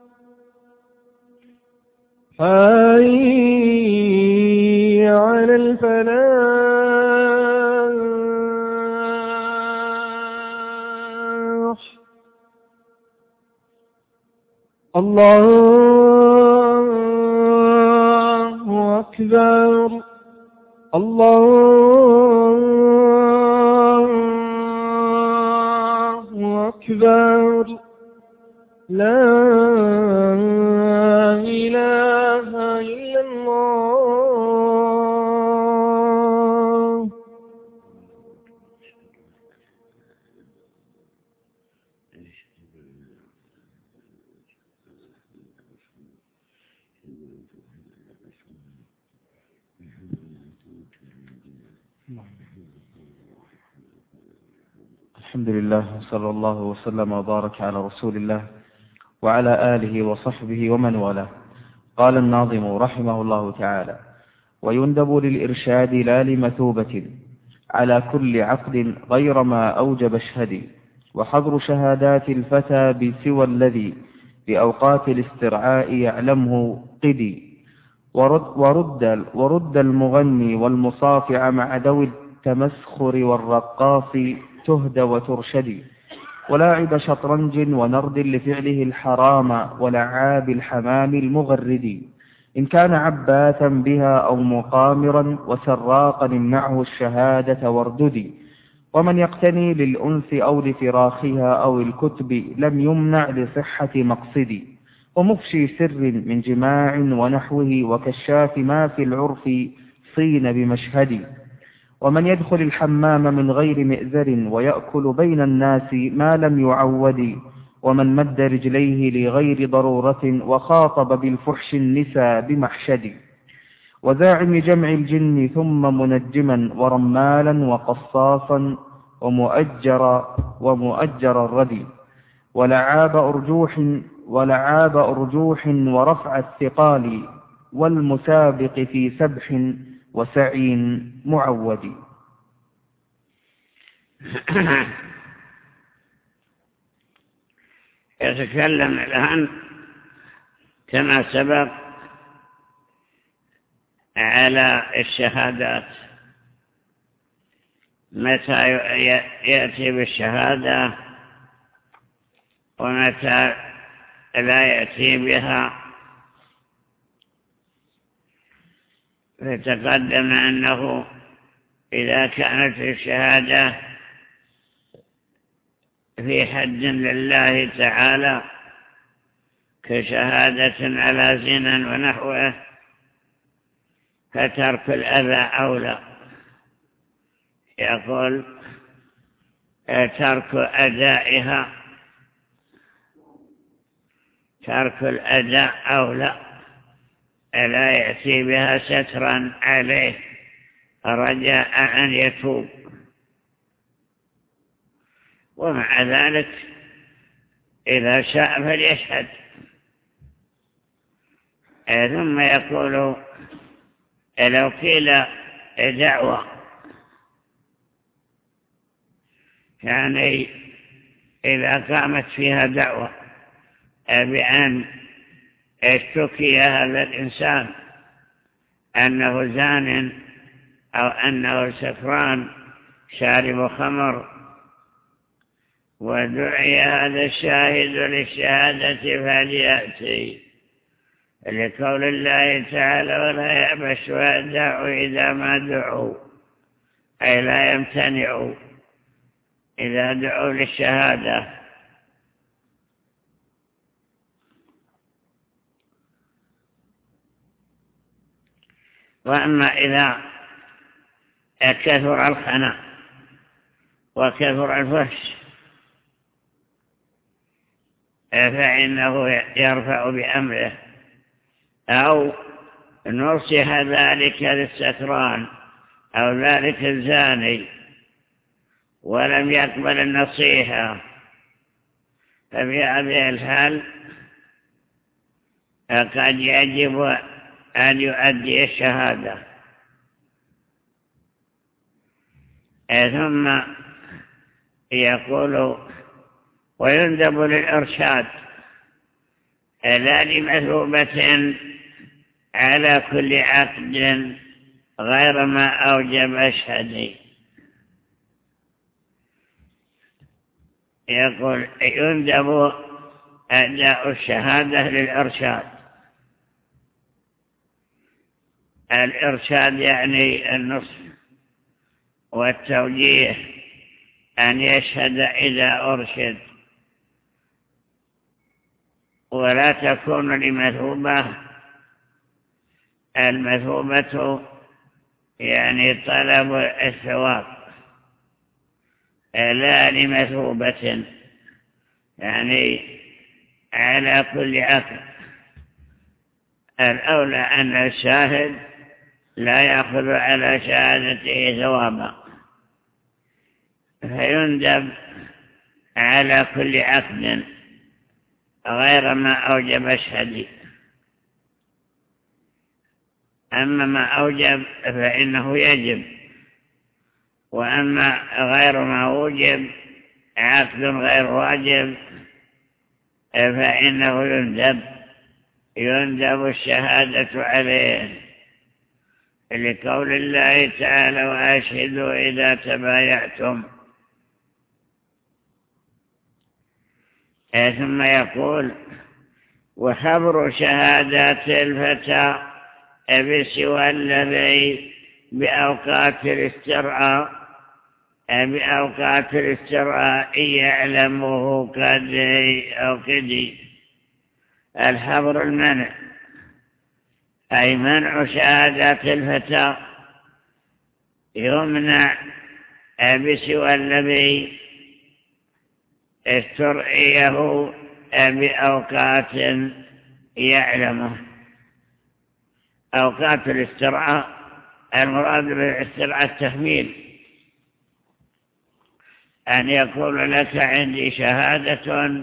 حي على الفلاح. الله أكبر. الله أكبر. لا إله إلا الله. الحمد لله، صلى الله وسلم وبارك على رسول الله وعلى آله وصحبه ومن والاه. قال الناظم رحمه الله تعالى: ويندب للإرشاد لا لمثوبة على كل عقد غير ما أوجب اشهدي. وحظر شهادات الفتى بسوى الذي بأوقات الاسترعاء يعلمه قدي. ورد, ورد, ورد المغني والمصافع مع ذوي التمسخر والرقاص تهدى وترشدي. ولاعب شطرنج ونرد لفعله الحرام ولعاب الحمام المغرد. إن كان عباثا بها أو مقامرا وسراقا امنعه الشهادة وارددي. ومن يقتني للأنس أو لفراخها أو الكتب لم يمنع لصحة مقصدي. ومفشي سر من جماع ونحوه وكشاف ما في العرف صين بمشهدي. ومن يدخل الحمام من غير مئذر ويأكل بين الناس ما لم يعود. ومن مد رجليه لغير ضرورة وخاطب بالفحش النساء بمحشد. وزاعم جمع الجن ثم منجما ورمالا وقصاصا ومؤجر ومؤجر الردي. ولعاب أرجوح ولعاب أرجوح ورفع الثقال والمسابق في سبح وسعي معود. يتكلم الآن كما سبق على الشهادات، متى يأتي بالشهادة ومتى لا يأتي بها. فتقدم أنه إذا كانت الشهادة في حد لله تعالى كشهادة على زنا ونحوه فترك الأذى أولى. يقول ترك أدائها ترك الأداء أولى، لا يأتي بها سترا عليه رجاء أن يتوب. ومع ذلك إذا شاء فليشهد. ثم يقول لو قيل دعوة، يعني إذا قامت فيها دعوة بأن اشتكي هذا الإنسان أنه زان أو أنه سكران شارب خمر، ودعي هذا الشاهد للشهادة فليأتي، لقول الله تعالى ولا يأبى الشهداء إذا ما دعوا، أي لا يمتنعوا إذا دعوا للشهادة. وأما إذا كثر الخنا وكثر الفحش فإنه يرفع بأمره، أو نصح ذلك للسكران أو ذلك الزاني ولم يقبل النصيحة، ففي هذه الحال قد يجب أن يؤدي الشهادة. ثم يقول ويندب للإرشاد لا لمثوبة على كل عقد غير ما أوجب أشهدي. يقول يندب أداء الشهادة للإرشاد. الإرشاد يعني النصح والتوجيه، أن يشهد إذا أرشد، ولا تكون لمثوبة. المثوبة يعني طلب الثواب، لا لمثوبة يعني على كل عقد. الأولى أن الشاهد لا يأخذ على شهادته ثوابا، فيندب على كل عقد غير ما أوجب أشهدي. أما ما أوجب فإنه يجب وأما غير ما وجب عقد غير واجب فإنه يندب يندب الشهادة عليه، لقول الله تعالى: وأشهدوا إذا تبايعتم. ثم يقول: وحبر شهادات الفتى بسوى الذي بأوقات الاسترعاء بأوقات الاسترعاء يعلمه كدي أو كدي. الحبر المنع، أي منع شهادات الفتى يمنع بسوى الذي استرعيه بأوقات يعلمه. أوقات الاسترعاء المراد بالاسترعاء التحميل، أن يقول لك: عندي شهادة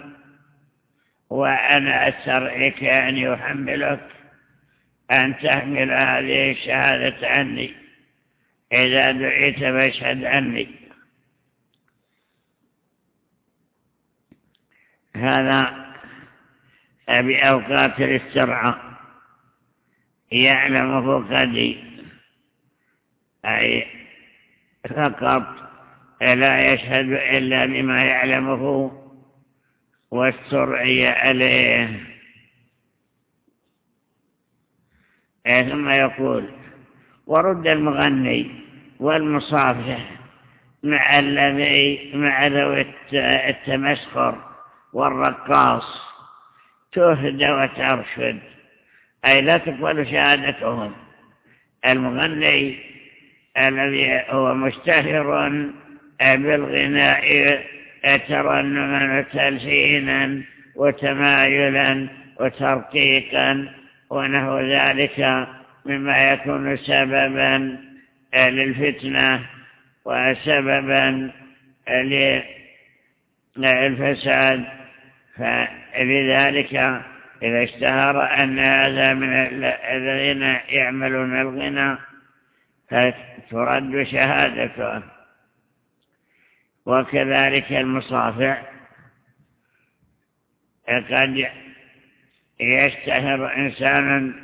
وأنا أسترعيك، أن يحملك أن تحمل هذه الشهادة عني، إذا دعيت فاشهد عني. هذا بأوقات الاسترعاء يعلمه كدي، أي فقط لا يشهد إلا بما يعلمه واسترعي عليه. ثم يقول: ورد المغني والمصافح مع الذي مع ذوي التمسخر والرقاص تهدى وترشد، أي لا تقبل شهادتهم. المغني الذي هو مشتهر بالغناء ترنما وتلحينا وتمايلا وترقيقا ونحو ذلك مما يكون سببا للفتنة وسببا للفساد، فلذلك إذا اشتهر أن هذا من الذين يعملون الغنى فترد شهادته. وكذلك المصافع، قد يشتهر إنسان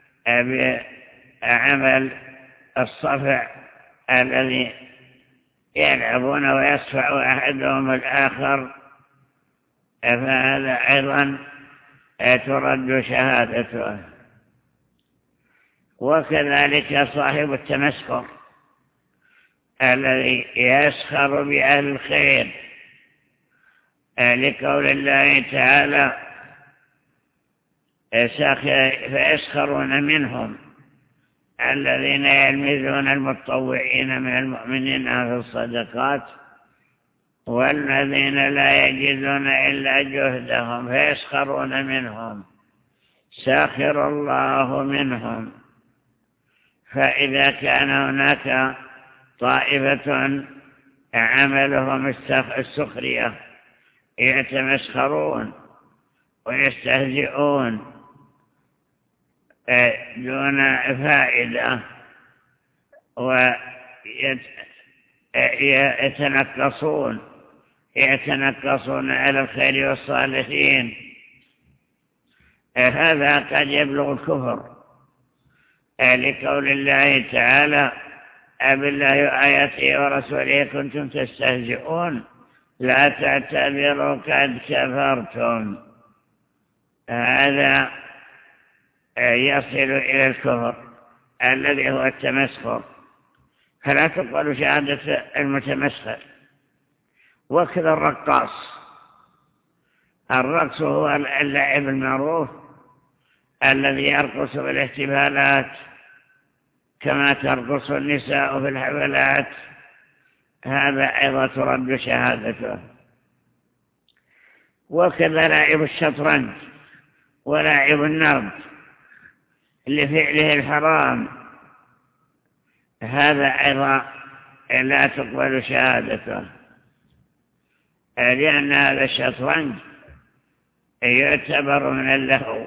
بعمل الصفع الذي يلعبون ويصفع أحدهم الآخر، فهذا أيضا ترد شهادته. وكذلك صاحب التمسخر الذي يسخر بأهل الخير، لقول الله تعالى: فيسخرون منهم الذين يلمزون المتطوعين من المؤمنين في الصدقات والذين لا يجدون إلا جهدهم فيسخرون منهم ساخر الله منهم. فإذا كان هناك طائفة عملهم السخرية يتمسخرون ويستهزئون دون فائدة ويتنقصون يتنقصون على الخير والصالحين، هذا قد يبلغ الكفر، لقول الله تعالى: أبالله وآياته ورسوله كنتم تستهزئون لا تعتذروا قد كفرتم. هذا يصل إلى الكفر الذي هو التمسخر، فلا تقبل شهادة المتمسخر. وكذا الرقاص، الرقص هو اللعب المعروف الذي يرقص بالاحتفالات كما ترقص النساء في الحفلات، هذا أيضا ترد شهادته. وكذا لاعب الشطرنج ولاعب النرد لفعله الحرام، هذا أيضا لا تقبل شهادته، لأن هذا الشطرنج يعتبر من اللهو.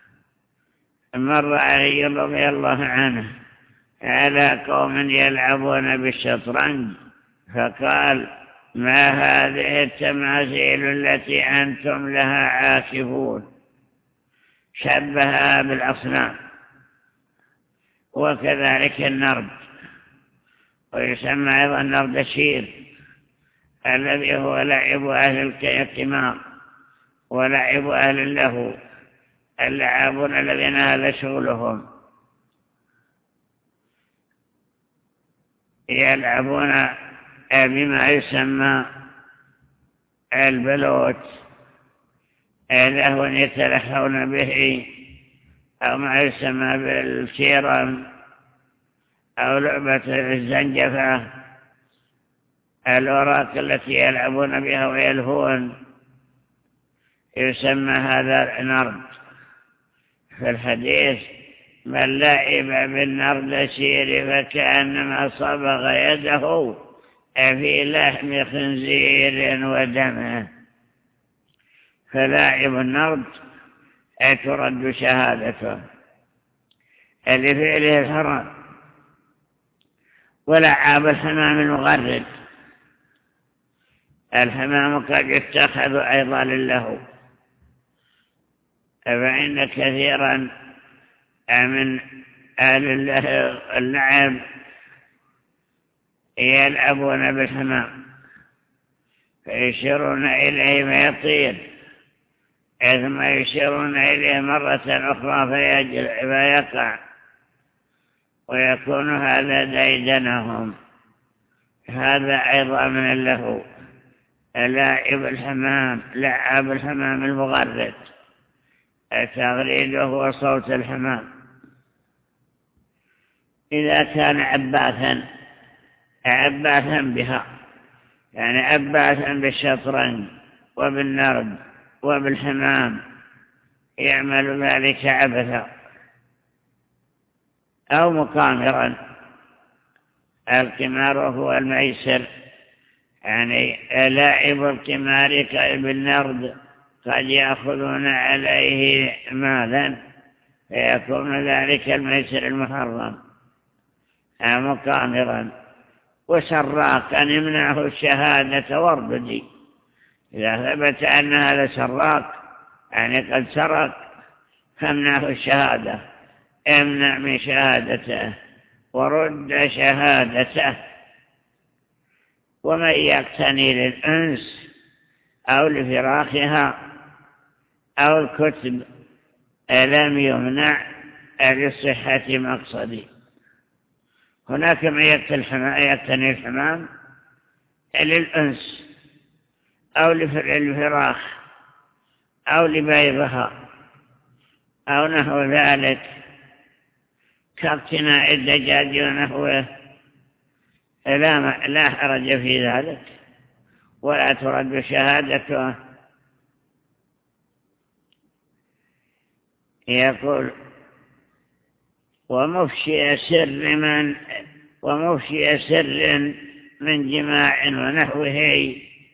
مر علي رضي الله عنه على قوم يلعبون بالشطرنج فقال: ما هذه التماثيل التي أنتم لها عاكفون؟ شبهها بالأصنام. وكذلك النرد، ويسمى أيضا نردشير، الذي هو لعب أهل القمار ولعب أهل اللهو، اللعابون الذين هذا شغلهم، يلعبون بما يسمى البلوت، لهو يتلهون به، أو ما يسمى بالشيرم، أو لعبة الزنجفة، الأوراق التي يلعبون بها ويلهون، يسمى هذا نرد. في الحديث: من لعب بالنردشير فكأنما صبغ يده في لحم خنزير ودمه. فلاعب النرد ترد شهادته لفعله الحرام. ولعاب الحمام المغرد، الحمام قد يتخذ أيضا للهو، فإن كثيرا من أهل اللعب يلعبون بالحمام، فيشيرون إليه فيطير، ثم يشيرون إليه مرة أخرى فيقع، ويكون هذا ديدنهم. هذا أيضا من اللهو، لاعب الحمام، لعب الحمام المغرد، تغريده هو صوت الحمام. إذا كان عباثا عباثا بها، يعني عباثا بالشطرنج وبالنرد وبالحمام، يعمل ذلك عبثا. أو مقامرا، القمار هو الميسر، يعني لاعب القمار بالنرد قد يأخذون عليه مالا، فيكون ذلك الميسر المحرم. مقامرا. وسراقا يمنعه الشهادة واربدي، إذا ثبت أن هذا سراق يعني قد سرق فامنعه الشهادة، امنع من شهادته ورد شهادته. ومن يقتني للأنس أو لفراخها أو الكتب لم يمنع لصحة مقصدي. هناك من يقتني الحمام للأنس أو للفراخ أو لبيضها أو نحو ذلك، كاقتناء الدجاج ونحوه، لا, لا حرج في ذلك، ولا ترد شهادته. يقول: ومفشي سر من ومفشي سر من جماع ونحوه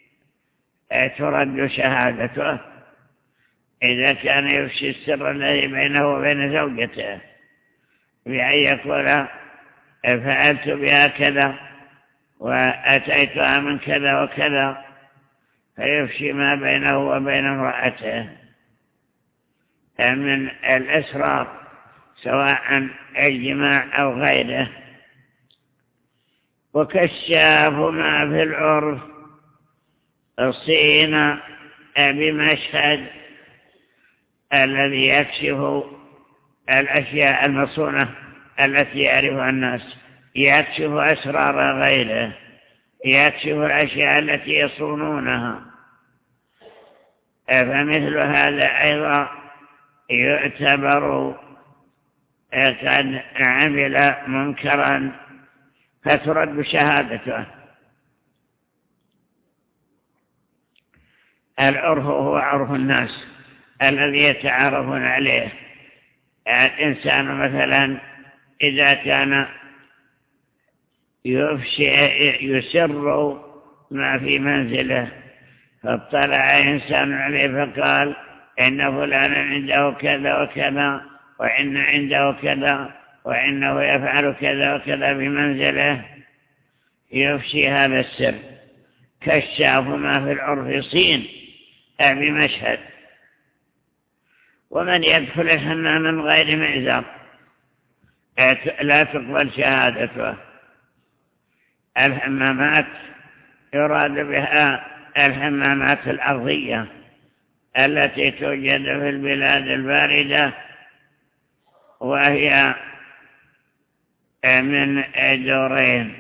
ترد شهادته، إذا كان يفشي السر الذي بينه وبين زوجته، بأن يقول: فعلت بها كذا وأتيتها من كذا وكذا، فيفشي ما بينه وبين امرأته من الأسرار، سواء الجماع أو غيره. وكشاف ما في العرف الصين بمشهد، الذي يكشف الأشياء المصونة التي يعرفها الناس، يكشف أسرار غيره، يكشف الأشياء التي يصونونها. فمثل هذا أيضا يعتبر قد عمل منكرا فترد شهادته. العرف هو عرف الناس الذي يتعارفون عليه. الإنسان مثلا إذا كان يفشي يسر ما في منزله، فاطلع إنسان عليه فقال: إن فلانا عنده كذا وكذا، وإن عنده كذا، وإنه يفعل كذا وكذا بمنزله، يفشي هذا السر. كشاف ما في العرف صين بمشهد. ومن يدخل الحمام من غير مئزر لا تقبل شهادته. الحمامات يراد بها الحمامات الأرضية التي توجد في البلاد الباردة، وهي من دورين،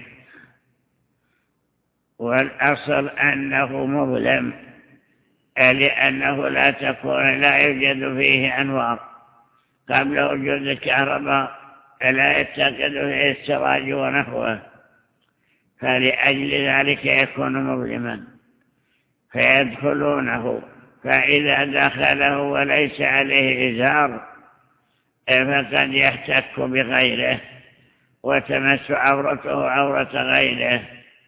والأصل أنه مظلم لأنه لا تكون لا يوجد فيه أنوار. قبل وجود الكهرباء لا يتقد فيه السراج ونحوه، فلأجل ذلك يكون مظلما فيدخلونه. فإذا دخله وليس عليه إزار فقد يحتك بغيره وتمس عورته عورة غيره،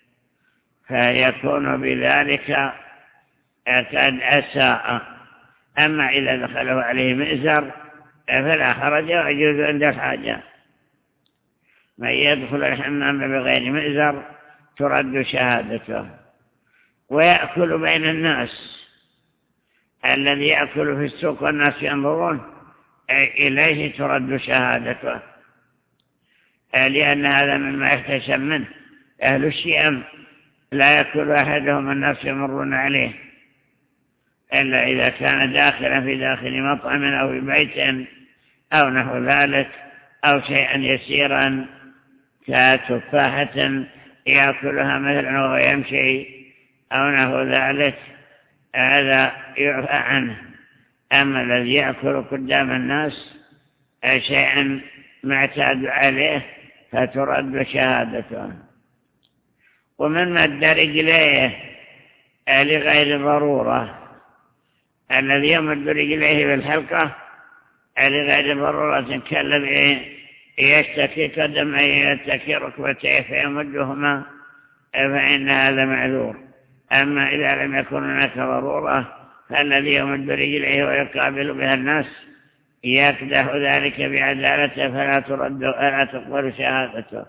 فيكون بذلك قد أساء. أما إذا دخله عليه مئزر فلا حرج ويجوز عند الحاجة. من يدخل الحمام بغير مئزر ترد شهادته. ويأكل بين الناس، الذي يأكل في السوق والناس ينظرون إليه ترد شهادته، لأن هذا مما يحتشم منه. أهل الشيم لا يأكل أحدهم الناس يمرون عليه إلا إذا كان داخلا في داخل مطعم أو في بيت أو نحو ذلك، أو شيئا يسيرا كتفاحة يأكلها مثلا وهو يمشي أو نحو ذلك، هذا يعفى عنه. أما الذي يأكل قدام الناس شيئا معتاد عليه فترد شهادته. ومن مد رجليه لغير ضرورة، الذي يمد رجليه بالحلقة لغير ضرورة كالذي يشتكي قدمه يشتكي ركبتيه فيمدهما فإن هذا معذور. أما إذا لم يكن هناك ضرورة فالذي يمد رجليه ويقابل بها الناس يقدح ذلك بعدالته فلا ترد ولا تقبل شهادته.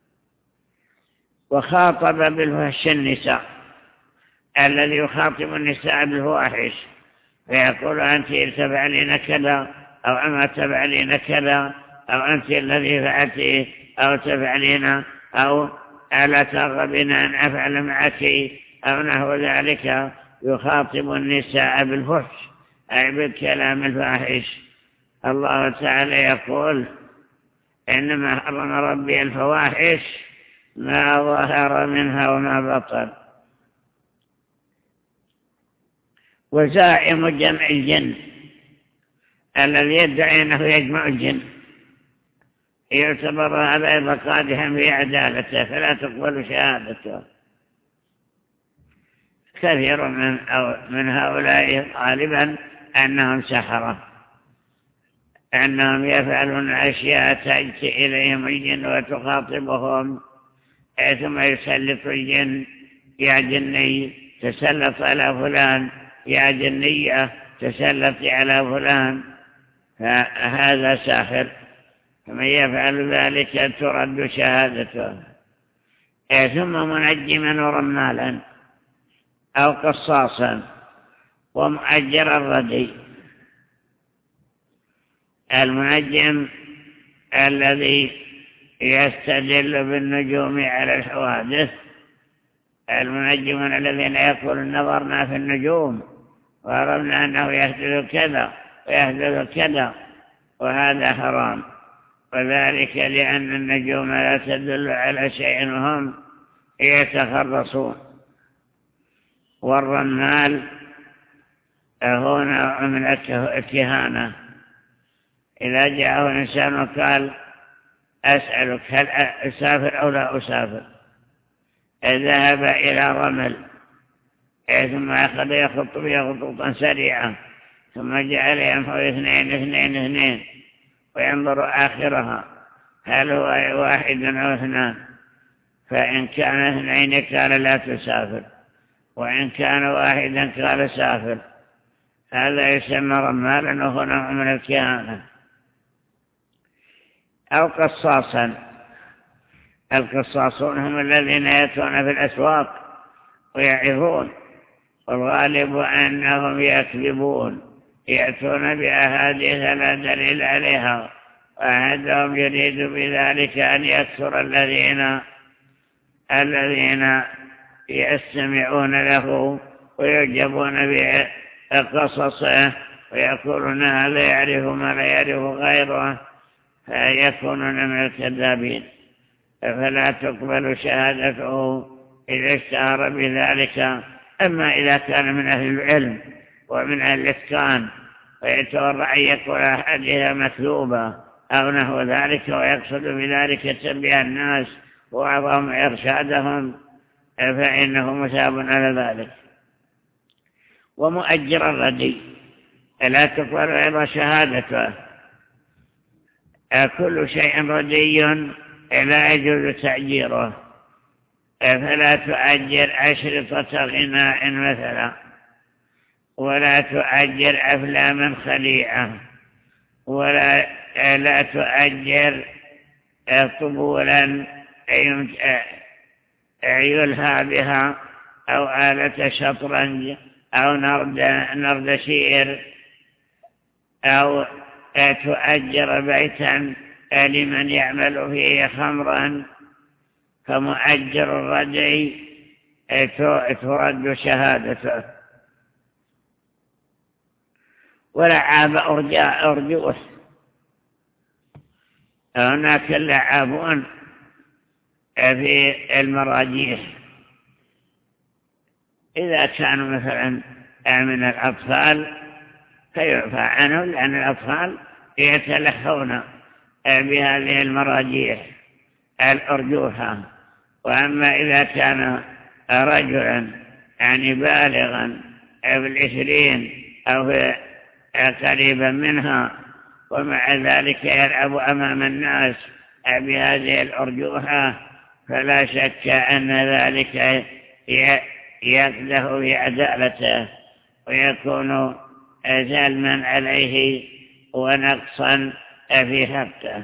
وخاطب بالفحش النساء، الذي يخاطب النساء بالفواحش فيقول أنت تفعلين كذا أو أما تفعلين كذا أو أنت الذي فعلت أو تفعلين أو ألا ترغبين أن أفعل معك أو نحو ذلك. يخاطب النساء بالفحش أي بالكلام الفاحش. الله تعالى يقول إنما حرم ربي الفواحش ما ظهر منها وما بطن. وزائم جمع الجن، الذي يدعي أنه يجمع الجن يعتبر هذا قادحا في عدالته فلا تقبل شهادته. كثير من, أو من هؤلاء غالبا أنهم سحرة، أنهم يفعلون أشياء تأتي إليهم الجن وتخاطبهم، ثم يسلط الجن يا جني تسلط على فلان، يا جنية تسلط على فلان، فهذا ساحر. فمن يفعل ذلك ترد شهادته. ثم منجما ورمالا أو قصاصا ومؤجر الردي. المنجم الذي يستدل بالنجوم على الحوادث، المنجمون الذين يقولون نظرنا في النجوم ورمنا أنه يحدث كذا ويحدث كذا، وهذا حرام. وذلك لأن النجوم لا تدل على شيء وهم يتخرصون. والرمال هو نوع من الكهانة. إذا جاءه إنسان وقال أسألك هل أسافر أو لا أسافر، ذهب إلى رمل ثم أخذ يخط بها خطوطا سريعة ثم جعل ينفو اثنين اثنين اثنين وينظر آخرها هل هو واحد أو اثنان، فإن كان اثنين قال لا تسافر، وإن كان واحدا قال سافر. هذا يسمى رمالا وهو نوع من الكهانة. أو قصاصا، القصاصون هم الذين يأتون في الأسواق ويعظون، والغالب أنهم يكذبون، يأتون بأحاديث لا دليل عليها، وأحدهم يريد بذلك أن يكثر الذين الذين يستمعون له ويعجبون بقصصه ويقولون هذا يعرف ما لا يعرف غيره، فيكونون من الكذابين، فلا تقبل شهادته إذا اشتهر بذلك. أما إذا كان من أهل العلم ومن أهل الإتقان ويتورع أن يكون أحاديث مكذوبة أو نحو ذلك، ويقصد بذلك تنبيه الناس وعظهم إرشادهم، فإنه مثاب على ذلك. ومؤجر الردي لا تقبل أيضا شهادته. كل شيء ردي لا يجوز تأجيره، فلا تؤجر أشرطة غناء مثلا، ولا تؤجر أفلاما خليعة، ولا لا تؤجر طبولا يلهى بها، أو آلة شطرنج، أو نرد, نرد شير، أو تؤجر بيتا لمن يعمل فيه خمرا، فمؤجر الردي ترد شهادته. ولعاب أرجوه، هناك اللعابون في المراجيح إذا كانوا مثلا من الأطفال فيعفى عنهم، لأن الأطفال يتلهون بهذه المراجيح الأرجوحة. وأما إذا كان رجلا يعني بالغا بالعشرين أو قريبا منها، ومع ذلك يلعب أمام الناس بهذه الأرجوحة، فلا شك أن ذلك يقده في عدالته ويكون ظلما عليه ونقصا في حقه.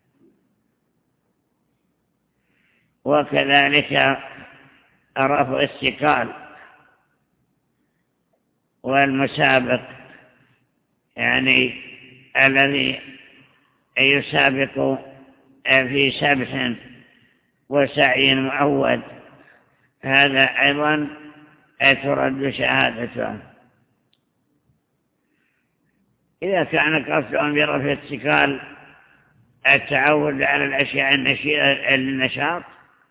وكذلك رفع الثقال والمسابق، يعني الذي يسابق في سبح وسعي معود، هذا أيضا ترد شهادته. إذا كان قصدهم برفع الثقال التعود على الأشياء النشاط،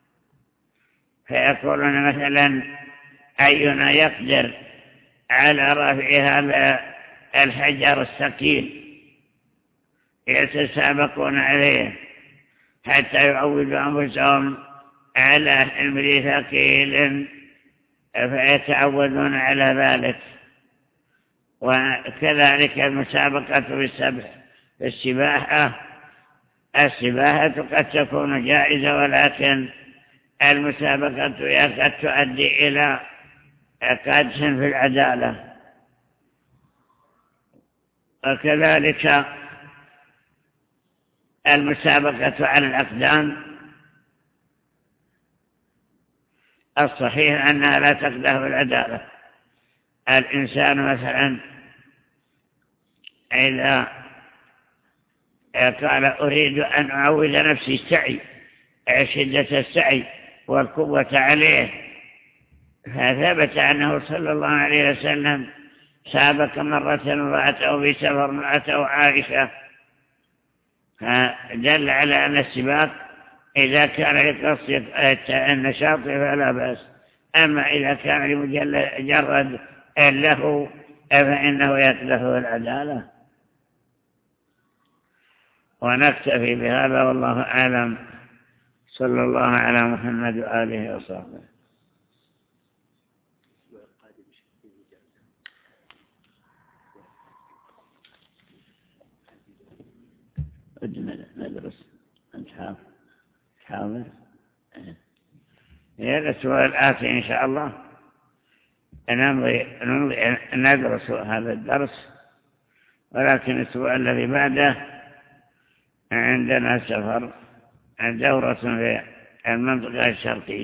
فيقولون مثلا أينا يقدر على رفع هذا الحجر الثقيل، يتسابقون عليه حتى يعودوا أنفسهم على حمل ثقيل فيتعودون على ذلك. وكذلك المسابقة في السبح في السباحة السباحة قد تكون جائزة، ولكن المسابقة قد تؤدي إلى قدح في العدالة. وكذلك المسابقة على الأقدام الصحيح أنها لا تقدح في العدالة. الإنسان مثلا إذا قال أريد أن أعود نفسي السعي، شدة السعي والقوة عليه، فثبت أنه صلى الله عليه وسلم سابق مرة امرأته في سفر امرأته عائشة، فدل على أن السباق إذا كان لقصد النشاط فلا بأس، أما إذا كان لمجرد له فإنه يتلف العدالة. ونكتفي بهذا والله أعلم. صلى الله على محمد وآله وصحبه. ندرس نحاول نحاول هذا السؤال الآتي إن شاء الله نمضي ندرس هذا الدرس، ولكن السؤال الذي بعده عندنا سفر دورة في المنطقة الشرقية.